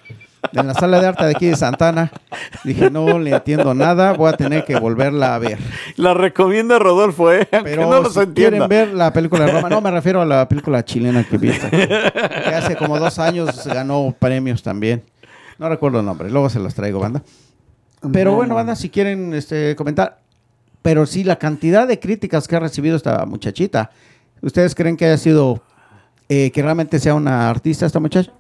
en la sala de arte de aquí de Santana. Dije, no le entiendo nada, voy a tener que volverla a ver. La recomienda Rodolfo, ¿eh? Aunque Pero no los si entienda. quieren ver la película de Roma, no me refiero a la película chilena que viste, que hace como dos años ganó premios también. No recuerdo el nombre, luego se los traigo, banda. Pero No, bueno, banda, si quieren este, comentar. Pero sí, la cantidad de críticas que ha recibido esta muchachita, ¿ustedes creen que haya sido, eh, que realmente sea una artista esta muchacha?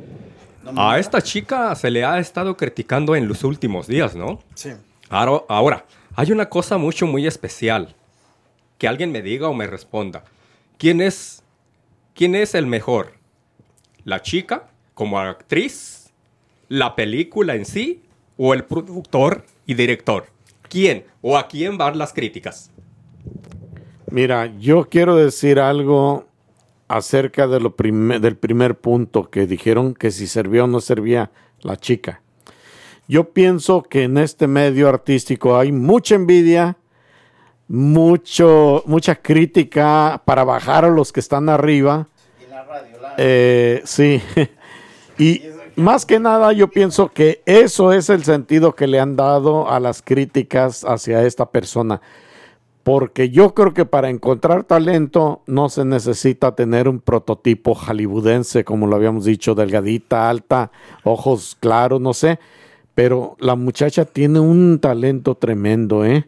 A esta chica se le ha estado criticando en los últimos días, ¿no? Sí. Ahora, ahora, hay una cosa mucho, muy especial. Que alguien me diga o me responda. ¿Quién es, quién es el mejor? ¿La chica como actriz? ¿La película en sí? ¿O el productor y director? ¿Quién o a quién van las críticas? Mira, yo quiero decir algo acerca de lo prime- del primer punto que dijeron que si servía o no servía la chica. Yo pienso que en este medio artístico hay mucha envidia, mucho, mucha crítica para bajar a los que están arriba. Eh, sí. Y más que nada yo pienso que eso es el sentido que le han dado a las críticas hacia esta persona. Porque yo creo que para encontrar talento no se necesita tener un prototipo hollywoodense, como lo habíamos dicho, delgadita, alta, ojos claros, no sé. Pero la muchacha tiene un talento tremendo, ¿eh?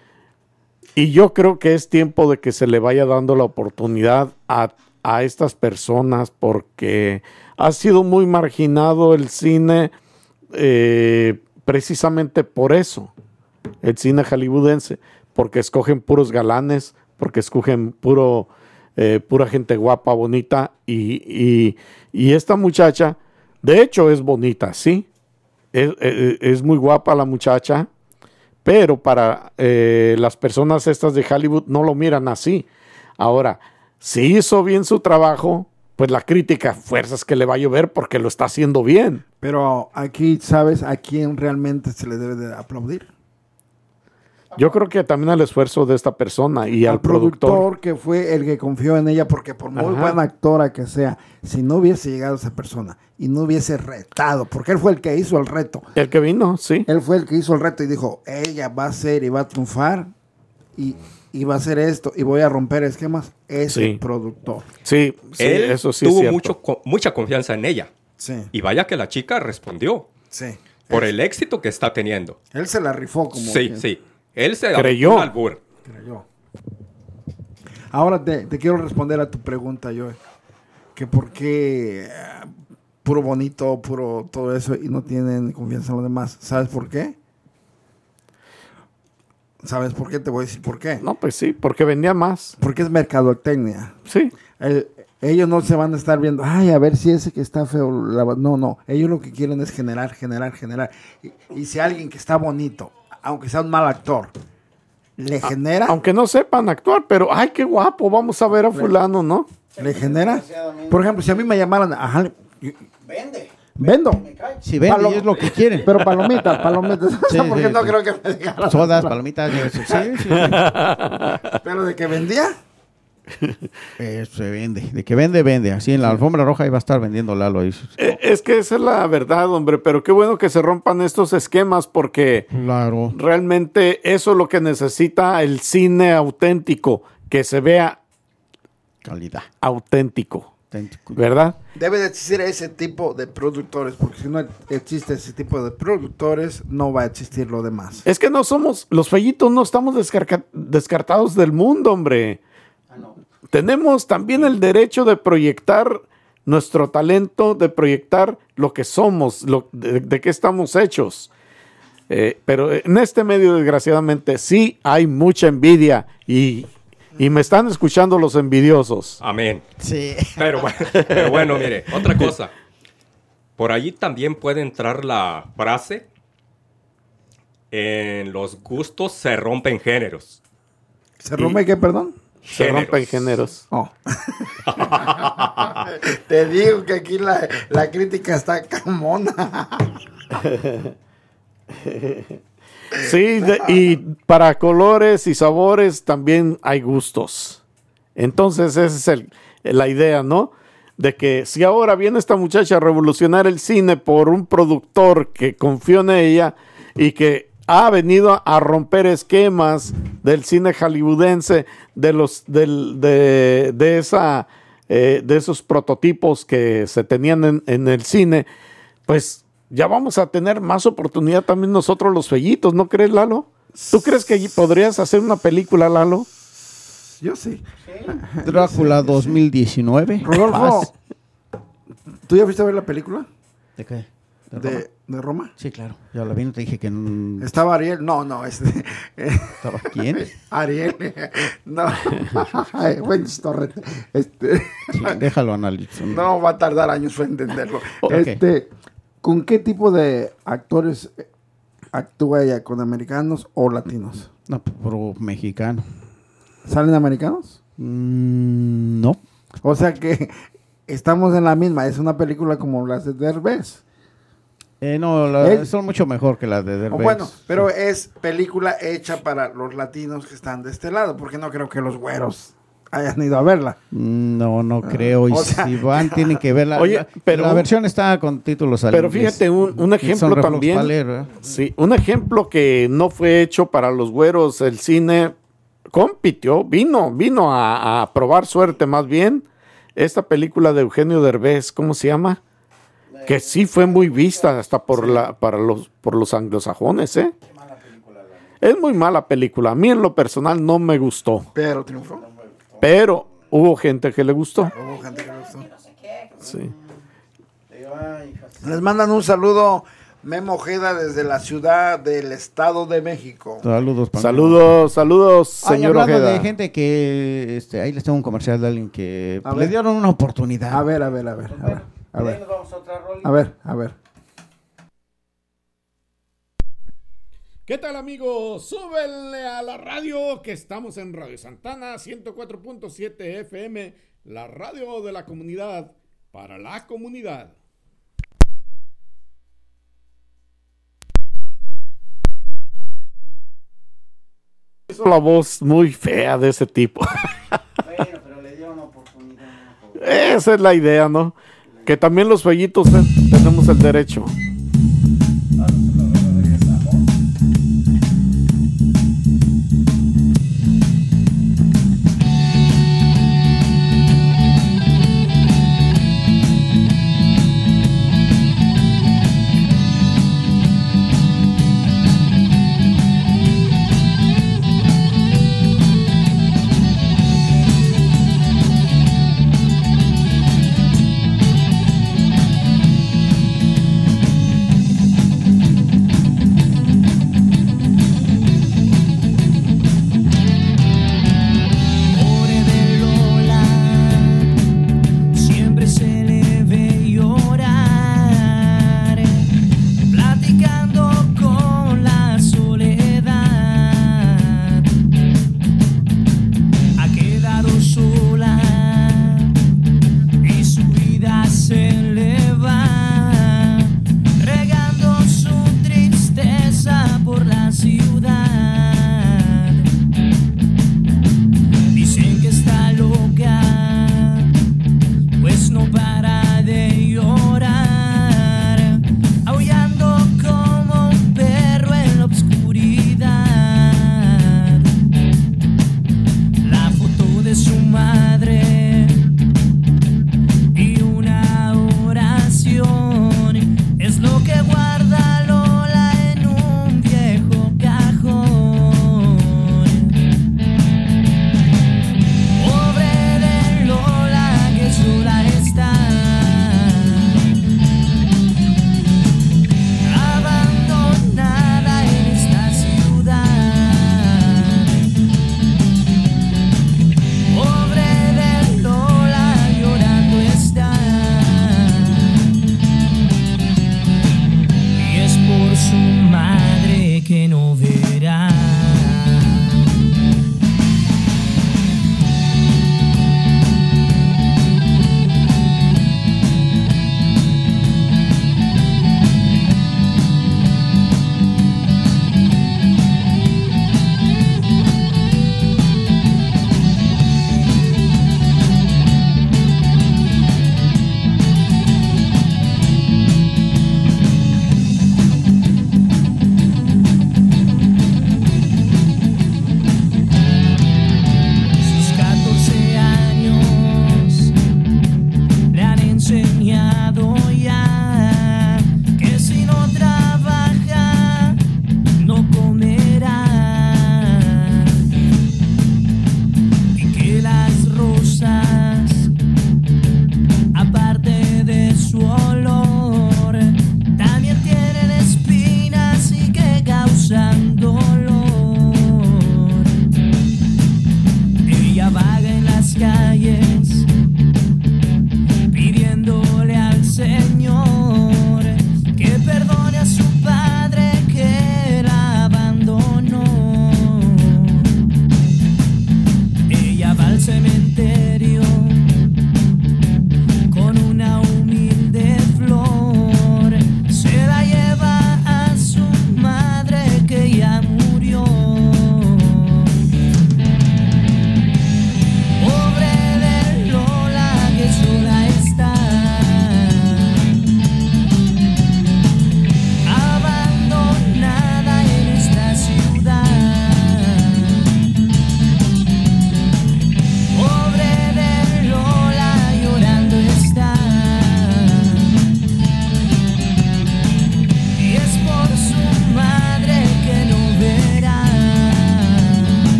Y yo creo que es tiempo de que se le vaya dando la oportunidad a, a estas personas porque ha sido muy marginado el cine eh, precisamente por eso, el cine hollywoodense. Porque escogen puros galanes, porque escogen puro, eh, pura gente guapa, bonita. Y, y, y esta muchacha, de hecho, es bonita, ¿sí? Es, es, es muy guapa la muchacha, pero para eh, las personas estas de Hollywood no lo miran así. Ahora, si hizo bien su trabajo, pues la crítica, fuerzas que le va a llover porque lo está haciendo bien. Pero aquí, ¿sabes a quién realmente se le debe de aplaudir? Yo creo que también al esfuerzo de esta persona y al, al productor, productor. que fue el que confió en ella, porque por muy Ajá. buena actora que sea, si no hubiese llegado esa persona y no hubiese retado, porque él fue el que hizo el reto. El que vino, sí. Él fue el que hizo el reto y dijo, ella va a ser y va a triunfar y, y va a hacer esto y voy a romper esquemas. Es Sí. el productor. Sí, sí, Él eso sí es tuvo cierto. mucho, co- mucha confianza en ella. Sí, Y vaya que la chica respondió sí. por él, el éxito que está teniendo. él se la rifó como Sí, que sí. Él se Creyó. aventó al albur. creyó. Ahora te, te quiero responder a tu pregunta, Joe. Que por qué eh, puro bonito, puro todo eso y no tienen confianza en los demás. ¿Sabes por qué? ¿Sabes por qué? Te voy a decir por qué. No, pues sí, porque vendía más. Porque es mercadotecnia. Sí. El- ellos no se van a estar viendo, ay, a ver si ese que está feo. la va-". No, no. Ellos lo que quieren es generar, generar, generar. Y, y si alguien que está bonito, aunque sea un mal actor, le genera, Aunque no sepan actuar, pero ay, qué guapo, vamos a ver a fulano, ¿no? le genera. Por ejemplo, si a mí me llamaran, ajá, yo- Vende. vendo. Si vende, Palo- y es lo que quieren. Pero palomitas, palomitas. Sí, porque sí, no sí. creo que me digan. Sodas, palomitas. yo- Sí, sí, sí. Pero de que vendía, Eh, se vende. De que vende, vende. Así en la alfombra roja iba a estar vendiendo Lalo ahí. Eh, Es que esa es la verdad, hombre, pero qué bueno que se rompan estos esquemas porque Claro. realmente eso es lo que necesita el cine auténtico, que se vea Calidad. auténtico, Auténtico. ¿verdad? debe de existir ese tipo de productores, porque si no existe ese tipo de productores, no va a existir lo demás. Es que no somos, los fellitos no estamos descarca- descartados del mundo, hombre. Tenemos también el derecho de proyectar nuestro talento, de proyectar lo que somos, lo, de, de qué estamos hechos. Eh, pero en este medio, desgraciadamente, sí hay mucha envidia y, y me están escuchando los envidiosos. Amén. Sí. Pero, bueno- pero bueno, mire, otra cosa. Por allí también puede entrar la frase, en los gustos se rompen géneros. ¿Se rompe qué, perdón? Se Géneros. rompen géneros. Oh. Te digo que aquí la, la crítica está camona. Sí, de- y para colores y sabores también hay gustos. Entonces esa es el- la idea, ¿no? de que si ahora viene esta muchacha a revolucionar el cine por un productor que confió en ella y que ha venido a romper esquemas del cine hollywoodense, de los del, de, de esa eh, de esos prototipos que se tenían en, en el cine, pues ya vamos a tener más oportunidad también nosotros los fellitos, ¿no crees, Lalo? ¿Tú crees que podrías hacer una película, Lalo? Yo sí. Drácula dos mil diecinueve. Rodolfo, Paz. ¿tú ya fuiste a ver la película? ¿De qué? ¿De Roma? ¿De, de Roma? Sí, claro. Ya la vi, no te dije que... n- Estaba Ariel. No, no. Este, ¿Estaba quién? Ariel. No. Ay, buen chistorrete. Este, Sí, déjalo analizar. no va a tardar años en entenderlo. Ok. Este, ¿con qué tipo de actores actúa ella? ¿Con americanos o latinos? No, por mexicano. ¿Salen americanos? Mm, no. O sea que estamos en la misma. Es una película como las de Derbez. Eh, no, la- ¿Eh? son mucho mejor que las de O Derbez. bueno, pero es película hecha para los latinos que están de este lado, porque no creo que los güeros hayan ido a verla. Mm, No, no creo. Y o sea- si van, tienen que verla. Oye, La- pero- la versión está con títulos al Pero inglés. fíjate, un, un Son ejemplo reflux también. para leer, ¿verdad? Sí, un ejemplo que no fue hecho para los güeros, el cine compitió, vino, vino a, a probar suerte más bien. Esta película de Eugenio Derbez, ¿cómo se llama? Que sí fue muy vista hasta por la, para los, por los anglosajones, ¿eh? Es muy mala película. A mí en lo personal no me gustó, Pero triunfó. pero hubo gente que le gustó. Hubo gente que le gustó. Sí. Les mandan un saludo, Memo Ojeda, desde la ciudad del Estado de México. Saludos, Pancho. Saludos, saludos, Ay, señor hablando Ojeda. de gente que... Este, ahí les tengo un comercial de alguien que A le ver. dieron una oportunidad. A ver, a ver, a ver. A ver, a ver. A ver, a ver. ¿Qué tal, amigos? Súbenle a la radio que estamos en Radio Santana ciento cuatro punto siete F M, la radio de la comunidad para la comunidad. Hizo la voz muy fea de ese tipo. Bueno, pero le dio una oportunidad. Esa es la idea, ¿no? Que también los fellitos eh, tenemos el derecho.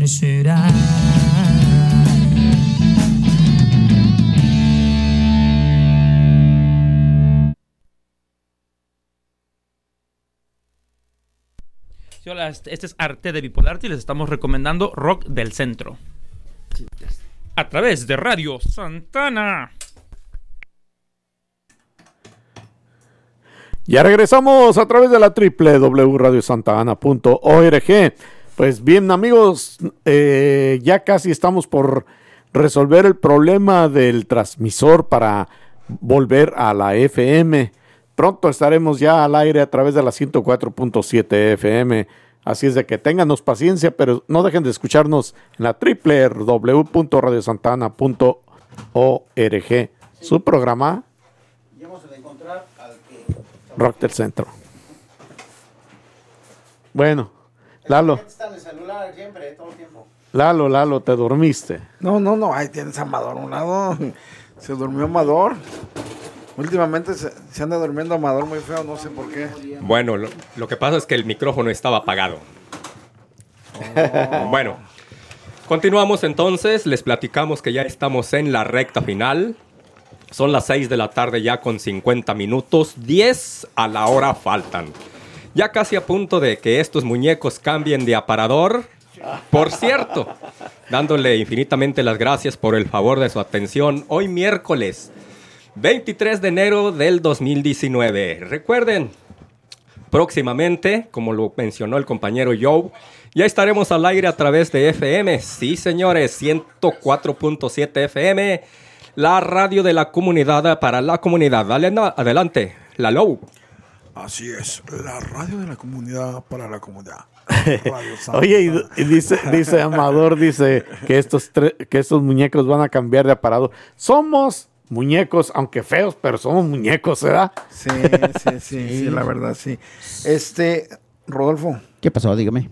será. Sí, hola, este este es Arte de Bipolarte y les estamos recomendando Rock del Centro. A través de Radio Santana. Ya regresamos a través de la doble u doble u doble u punto radio santa ana punto org. Pues bien, amigos, eh, ya casi estamos por resolver el problema del transmisor para volver a la F M. Pronto estaremos ya al aire a través de la ciento cuatro punto siete F M. Así es de que ténganos paciencia, pero no dejen de escucharnos en la doble u doble u doble u punto radio santa ana punto org. Su programa Rock del Centro. Bueno, Lalo. Lalo, Lalo, ¿te dormiste? No, no, no, ahí tienes a Amador a un lado. Se durmió Amador. Últimamente se, se anda durmiendo Amador muy feo, no sé por qué. Bueno, lo, lo que pasa es que el micrófono estaba apagado. Oh. Bueno, continuamos entonces. Les platicamos que ya estamos en la recta final. Son las seis de la tarde ya con cincuenta minutos. diez a la hora faltan. Ya casi a punto de que estos muñecos cambien de aparador. Por cierto, dándole infinitamente las gracias por el favor de su atención. Hoy miércoles veintitrés de enero del dos mil diecinueve. Recuerden, próximamente, como lo mencionó el compañero Joe, ya estaremos al aire a través de F M. Sí, señores, ciento cuatro punto siete F M. La radio de la comunidad para la comunidad. Dale, no, adelante, Lalo. Así es, la radio de la comunidad para la comunidad. Oye, y, y dice, dice Amador, dice que estos, tre- que estos muñecos van a cambiar de aparador. Somos muñecos, aunque feos, pero somos muñecos, ¿verdad? Sí, sí, sí, sí, sí, la verdad, sí. Este, Rodolfo. ¿Qué pasó? Dígame.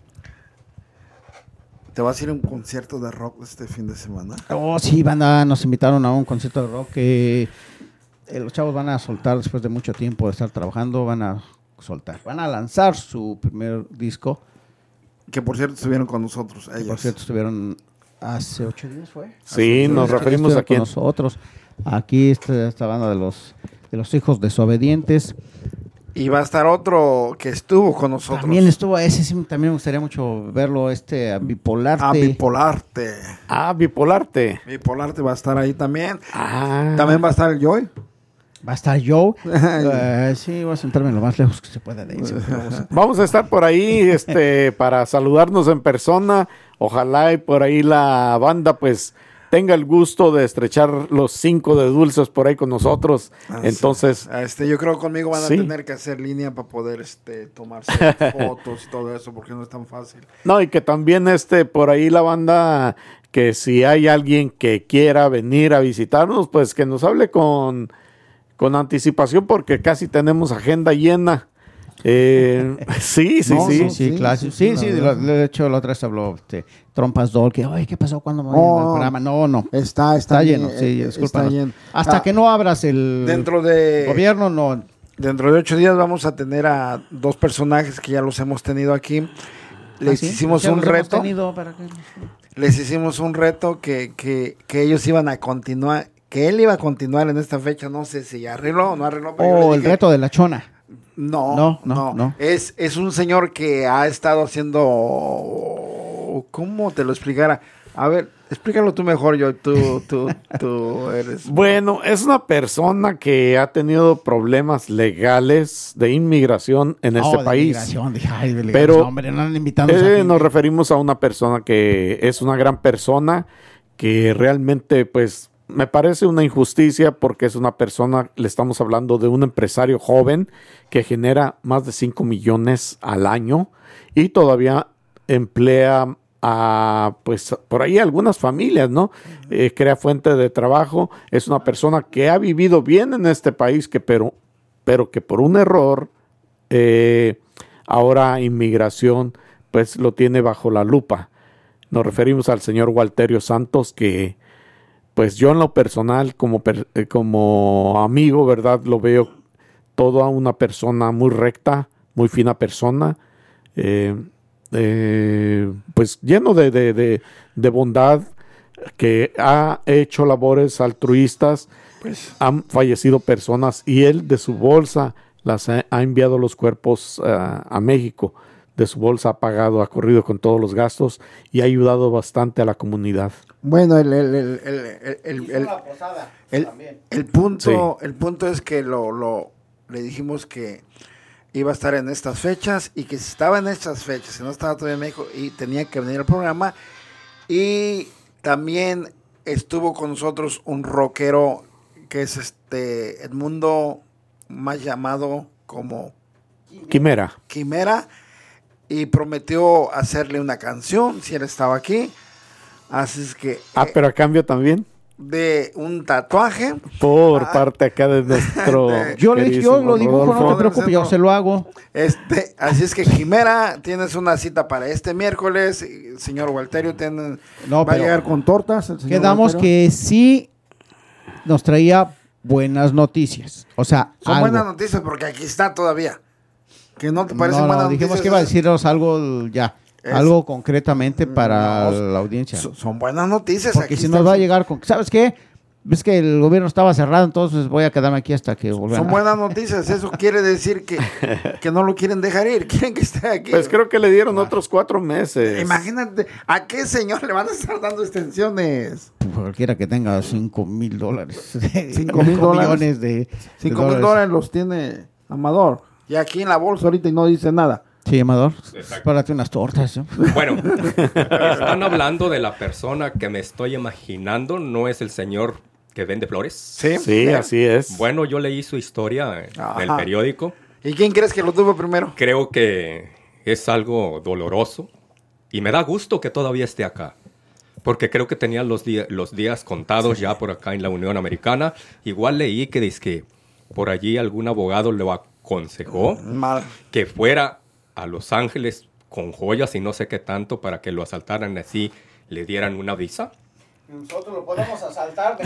¿Te vas a ir a un concierto de rock este fin de semana? Oh, sí, banda, nos invitaron a un concierto de rock que eh, los chavos van a soltar después de mucho tiempo de estar trabajando, van a soltar, van a lanzar su primer disco. Que por cierto estuvieron con nosotros, ellos. Por cierto estuvieron hace ocho días, ¿fue? Sí, hace nos días referimos estuvieron a quién. con nosotros. Aquí está esta banda de los, de los hijos desobedientes. Y va a estar otro que estuvo con nosotros. También estuvo, ese sí, también me gustaría mucho verlo, este, a Bipolarte. A Bipolarte. Ah, Bipolarte. Bipolarte va a estar ahí también. Ah. También va a estar el Joy. Va a estar Joe. uh, sí, voy a sentarme lo más lejos que se pueda de ahí. Vamos a estar por ahí este, para saludarnos en persona. Ojalá y por ahí la banda pues tenga el gusto de estrechar los cinco de dulces por ahí con nosotros. Ah, Entonces, sí. este, yo creo que conmigo van a sí. tener que hacer línea para poder este, tomarse fotos y todo eso, porque no es tan fácil. No, y que también este por ahí la banda, que si hay alguien que quiera venir a visitarnos, pues que nos hable con, con anticipación, porque casi tenemos agenda llena. Eh, sí, sí, no, sí. Sí, sí, claro. Sí, sí, sí, lo- de hecho la otra vez habló este, Trompas Doll, que, oye, ¿qué pasó cuando me voy No, al programa? No, no. Está, está, Está lleno, bien, sí, eh, discúlpanos. está lleno. Hasta Ah, que no abras el Dentro de... gobierno, no. Dentro de ocho días vamos a tener a dos personajes que ya los hemos tenido aquí. Les ¿Ah, sí? hicimos Ya un los hemos reto. tenido para que- Les hicimos un reto que, que, que ellos iban a continuar, que él iba a continuar en esta fecha. No sé si arregló o no arregló. pero yo Oh, le el dije, reto de la chona. No, No, no, no, no. Es, es un señor que ha estado haciendo... ¿Cómo te lo explicara? A ver, explícalo tú mejor, yo. Tú, tú, tú eres... Bueno, es una persona que ha tenido problemas legales de inmigración en este Oh, de país. migración, dije, ay, de Pero, migración, hombre, no andan invitando a esa Eh, gente. nos referimos a una persona que es una gran persona, que realmente, pues, me parece una injusticia porque es una persona, le estamos hablando de un empresario joven que genera más de cinco millones al año y todavía emplea a, pues, por ahí algunas familias, ¿no? Eh, crea fuente de trabajo. Es una persona que ha vivido bien en este país, que pero, pero que por un error, eh, ahora inmigración, pues lo tiene bajo la lupa. Nos referimos al señor Walterio Santos, que pues yo en lo personal, como, per- eh, como amigo, ¿verdad? Lo veo toda una persona muy recta, muy fina persona. Eh, eh, pues lleno de, de, de, de bondad, que ha hecho labores altruistas, pues han fallecido personas y él de su bolsa las ha, ha enviado los cuerpos uh, a México. De su bolsa ha pagado, ha corrido con todos los gastos y ha ayudado bastante a la comunidad. Bueno, el, el, el, el, el, el, el, el, el punto, sí. el punto es que lo, lo le dijimos que iba a estar en estas fechas y que si estaba en estas fechas, si no estaba todavía en México y tenía que venir al programa. Y también estuvo con nosotros un rockero que es este Edmundo, más llamado como Quimera. Quimera. Y prometió hacerle una canción si él estaba aquí. Así es que... Ah, eh, pero a cambio también. De un tatuaje. Por ah, parte acá de nuestro... de, yo, le, yo lo dibujo, no te preocupes, yo se lo hago. Este, así es que Quimera, tienes una cita para este miércoles. Señor Walterio, tiene, no, va a llegar con tortas. El señor quedamos Walterio. Que sí nos traía buenas noticias. O sea, son algo. buenas noticias porque aquí está todavía. ¿Que no te parecen no, no, buenas dijimos noticias? que iba a decirnos algo ya, es, algo concretamente para no, la audiencia. Son buenas noticias. Porque aquí si nos va a llegar con... ¿Sabes qué? Es que el gobierno estaba cerrado, entonces voy a quedarme aquí hasta que volvamos. Son buenas noticias, eso quiere decir que, que no lo quieren dejar ir, quieren que esté aquí. Pues creo que le dieron ah. otros cuatro meses. Imagínate, ¿a qué señor le van a estar dando extensiones? Cualquiera que tenga cinco mil dólares. Cinco mil millones de Cinco mil dólares los tiene Amador. Y aquí en la bolsa ahorita y no dice nada. Sí, Amador, párate unas tortas. ¿no? Bueno, están hablando de la persona que me estoy imaginando, ¿no es el señor que vende flores? Sí, sí, así es. Bueno, yo leí su historia en Ajá. el periódico. ¿Y quién crees que lo tuvo primero? Creo que es algo doloroso y me da gusto que todavía esté acá. Porque creo que tenía los, di- los días contados sí. ya por acá en la Unión Americana. Igual leí que dice que por allí algún abogado le aconsejó Mal. que fuera a Los Ángeles con joyas y no sé qué tanto para que lo asaltaran así, le dieran una visa. Nosotros lo podemos asaltar.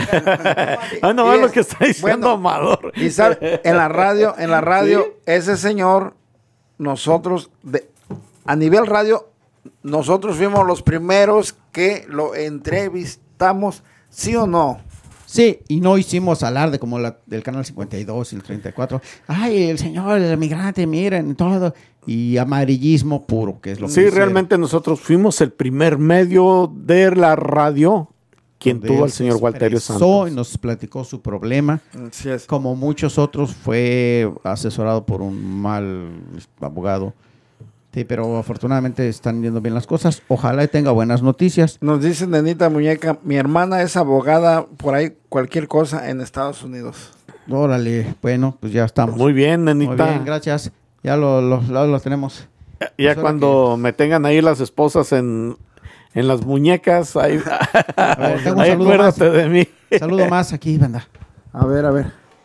ah, no, es lo que está diciendo bueno, Amador. Y sabe, en la radio, en la radio, ¿sí? Ese señor, nosotros, de, a nivel radio, nosotros fuimos los primeros que lo entrevistamos, ¿sí o no? Sí, y no hicimos alarde como la del Canal cincuenta y dos y el treinta y cuatro. Ay, el señor, el migrante, miren, todo. Y amarillismo puro, que es lo que Sí, realmente nosotros fuimos el primer medio de la radio quien tuvo al señor Walterio Santos. Y nos platicó su problema. Así es. Como muchos otros, fue asesorado por un mal abogado. Sí, pero afortunadamente están yendo bien las cosas. Ojalá y tenga buenas noticias. Nos dice Nenita Muñeca, mi hermana es abogada por ahí, cualquier cosa en Estados Unidos. Órale, bueno, pues ya estamos. Muy bien, Nenita. Muy bien, gracias. Ya lo, lo, lo, lo tenemos. Ya, ya pues cuando que... me tengan ahí las esposas en, en las muñecas, ahí, a ver, tengo un ahí saludo acuérdate más. de mí. Saludo más aquí, banda. A ver, a ver.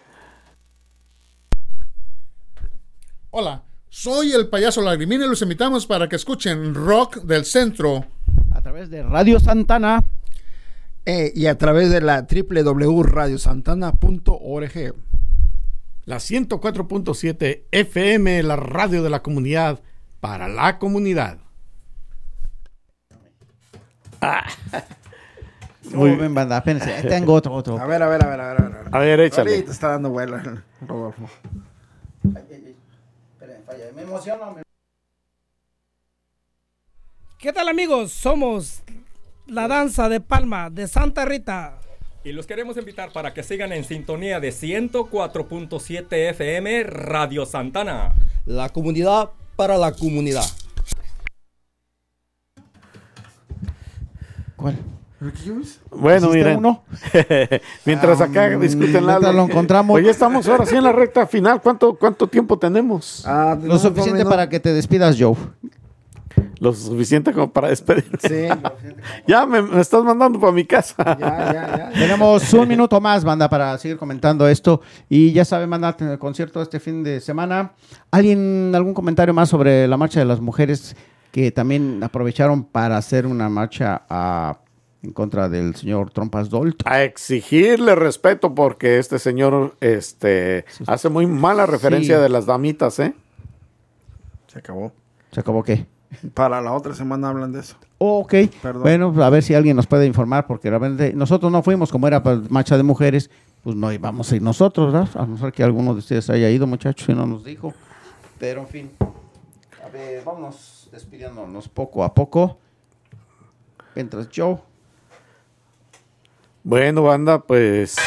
Hola. Soy el payaso Lagrimina y los invitamos para que escuchen Rock del Centro a través de Radio Santana eh, y a través de la doble u doble u doble u punto radio santana punto org. La ciento cuatro punto siete F M, la radio de la comunidad para la comunidad. Ah. Muy bien, banda, espérense, tengo otro, otro. A ver, a ver, a ver, a ver. A ver, a ver échale. Ahorita está dando vuelo, Rodolfo. Me emociono. Me... ¿Qué tal, amigos? Somos la danza de Palma de Santa Rita. Y los queremos invitar para que sigan en sintonía de ciento cuatro punto siete F M Radio Santana. La comunidad para la comunidad. ¿Cuál? Bueno, miren, uno? mientras acá um, discuten la lo encontramos. Pues ya estamos ahora sí en la recta final. ¿Cuánto, cuánto tiempo tenemos? Ah, lo suficiente no. para que te despidas, Joe. Lo suficiente como para despedirte. Sí. ya me, me estás mandando para mi casa. Ya, ya, ya. Tenemos un minuto más, banda, para seguir comentando esto. Y ya saben, banda, el concierto este fin de semana. ¿Alguien, algún comentario más sobre la marcha de las mujeres que también aprovecharon para hacer una marcha a... en contra del señor Trompas Dolt? A exigirle respeto porque este señor este, sí, sí. hace muy mala referencia sí. de las damitas, ¿eh? Se acabó. ¿Se acabó qué? Para la otra semana hablan de eso. Oh, ok, Perdón. bueno, a ver si alguien nos puede informar, porque realmente nosotros no fuimos, como era para marcha de mujeres, pues no íbamos a ir nosotros, ¿verdad? A no ser que alguno de ustedes haya ido, muchachos, y no nos dijo. Pero, en fin, a ver, vamos despidiéndonos poco a poco. Mientras Joe. Bueno, banda, pues...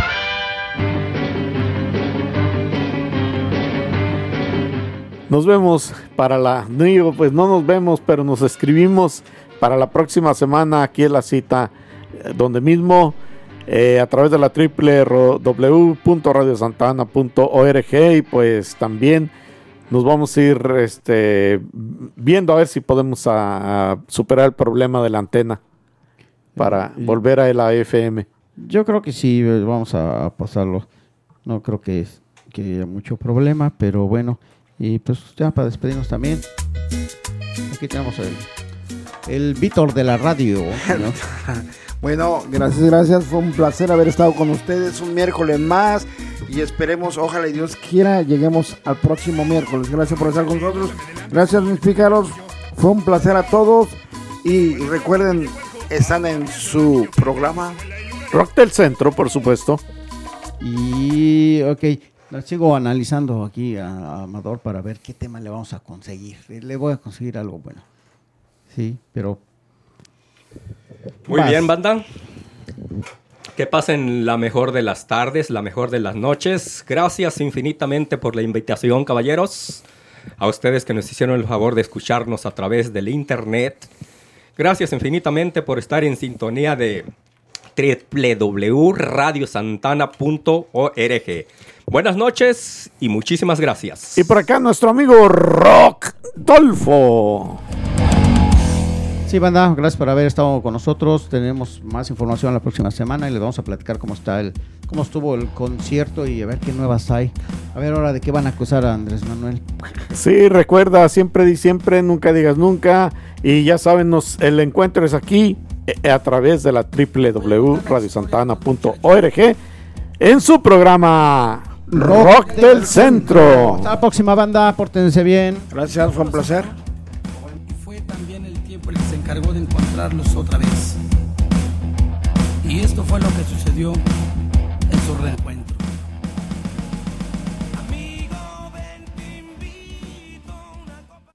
Nos vemos para la... Digo, pues no nos vemos, pero nos escribimos para la próxima semana. Aquí es la cita, eh, donde mismo, eh, a través de la doble u doble u doble u punto radio santana punto org, y pues también nos vamos a ir este, viendo a ver si podemos a, a superar el problema de la antena para Y- volver a la F M. Yo creo que sí, eh, vamos a pasarlo. No creo que, es- que haya mucho problema, pero bueno. Y pues ya para despedirnos también. Aquí tenemos el, el Víctor de la radio, ¿no? Bueno, gracias, gracias. Fue un placer haber estado con ustedes un miércoles más. Y esperemos, ojalá y Dios quiera, lleguemos al próximo miércoles. Gracias por estar con nosotros. Gracias, mis pícaros. Fue un placer a todos. Y recuerden, están en su programa Rock del Centro, por supuesto. Y, ok, la sigo analizando aquí a, a Amador para ver qué tema le vamos a conseguir. Le voy a conseguir algo bueno. Sí, pero... Muy Vas. bien, banda. Que pasen la mejor de las tardes, la mejor de las noches. Gracias infinitamente por la invitación, caballeros. A ustedes que nos hicieron el favor de escucharnos a través del internet. Gracias infinitamente por estar en sintonía de doble u doble u doble u punto radio santana punto org. Buenas noches y muchísimas gracias. Y por acá nuestro amigo Rock Dolfo. Sí, banda, gracias por haber estado con nosotros. Tenemos más información la próxima semana y les vamos a platicar cómo está el, cómo estuvo el concierto y a ver qué nuevas hay. A ver ahora de qué van a acusar a Andrés Manuel. Sí, recuerda, siempre di siempre, nunca digas nunca. Y ya saben, nos, el encuentro es aquí eh, a través de la doble u doble u doble u punto radio santana punto org en su programa Rock, Rock del Centro. Hasta la próxima, banda, pórtense bien. Gracias, fue un placer. Fue también el tiempo el que se encargó de encontrarlos otra vez. Y esto fue lo que sucedió en su reencuentro.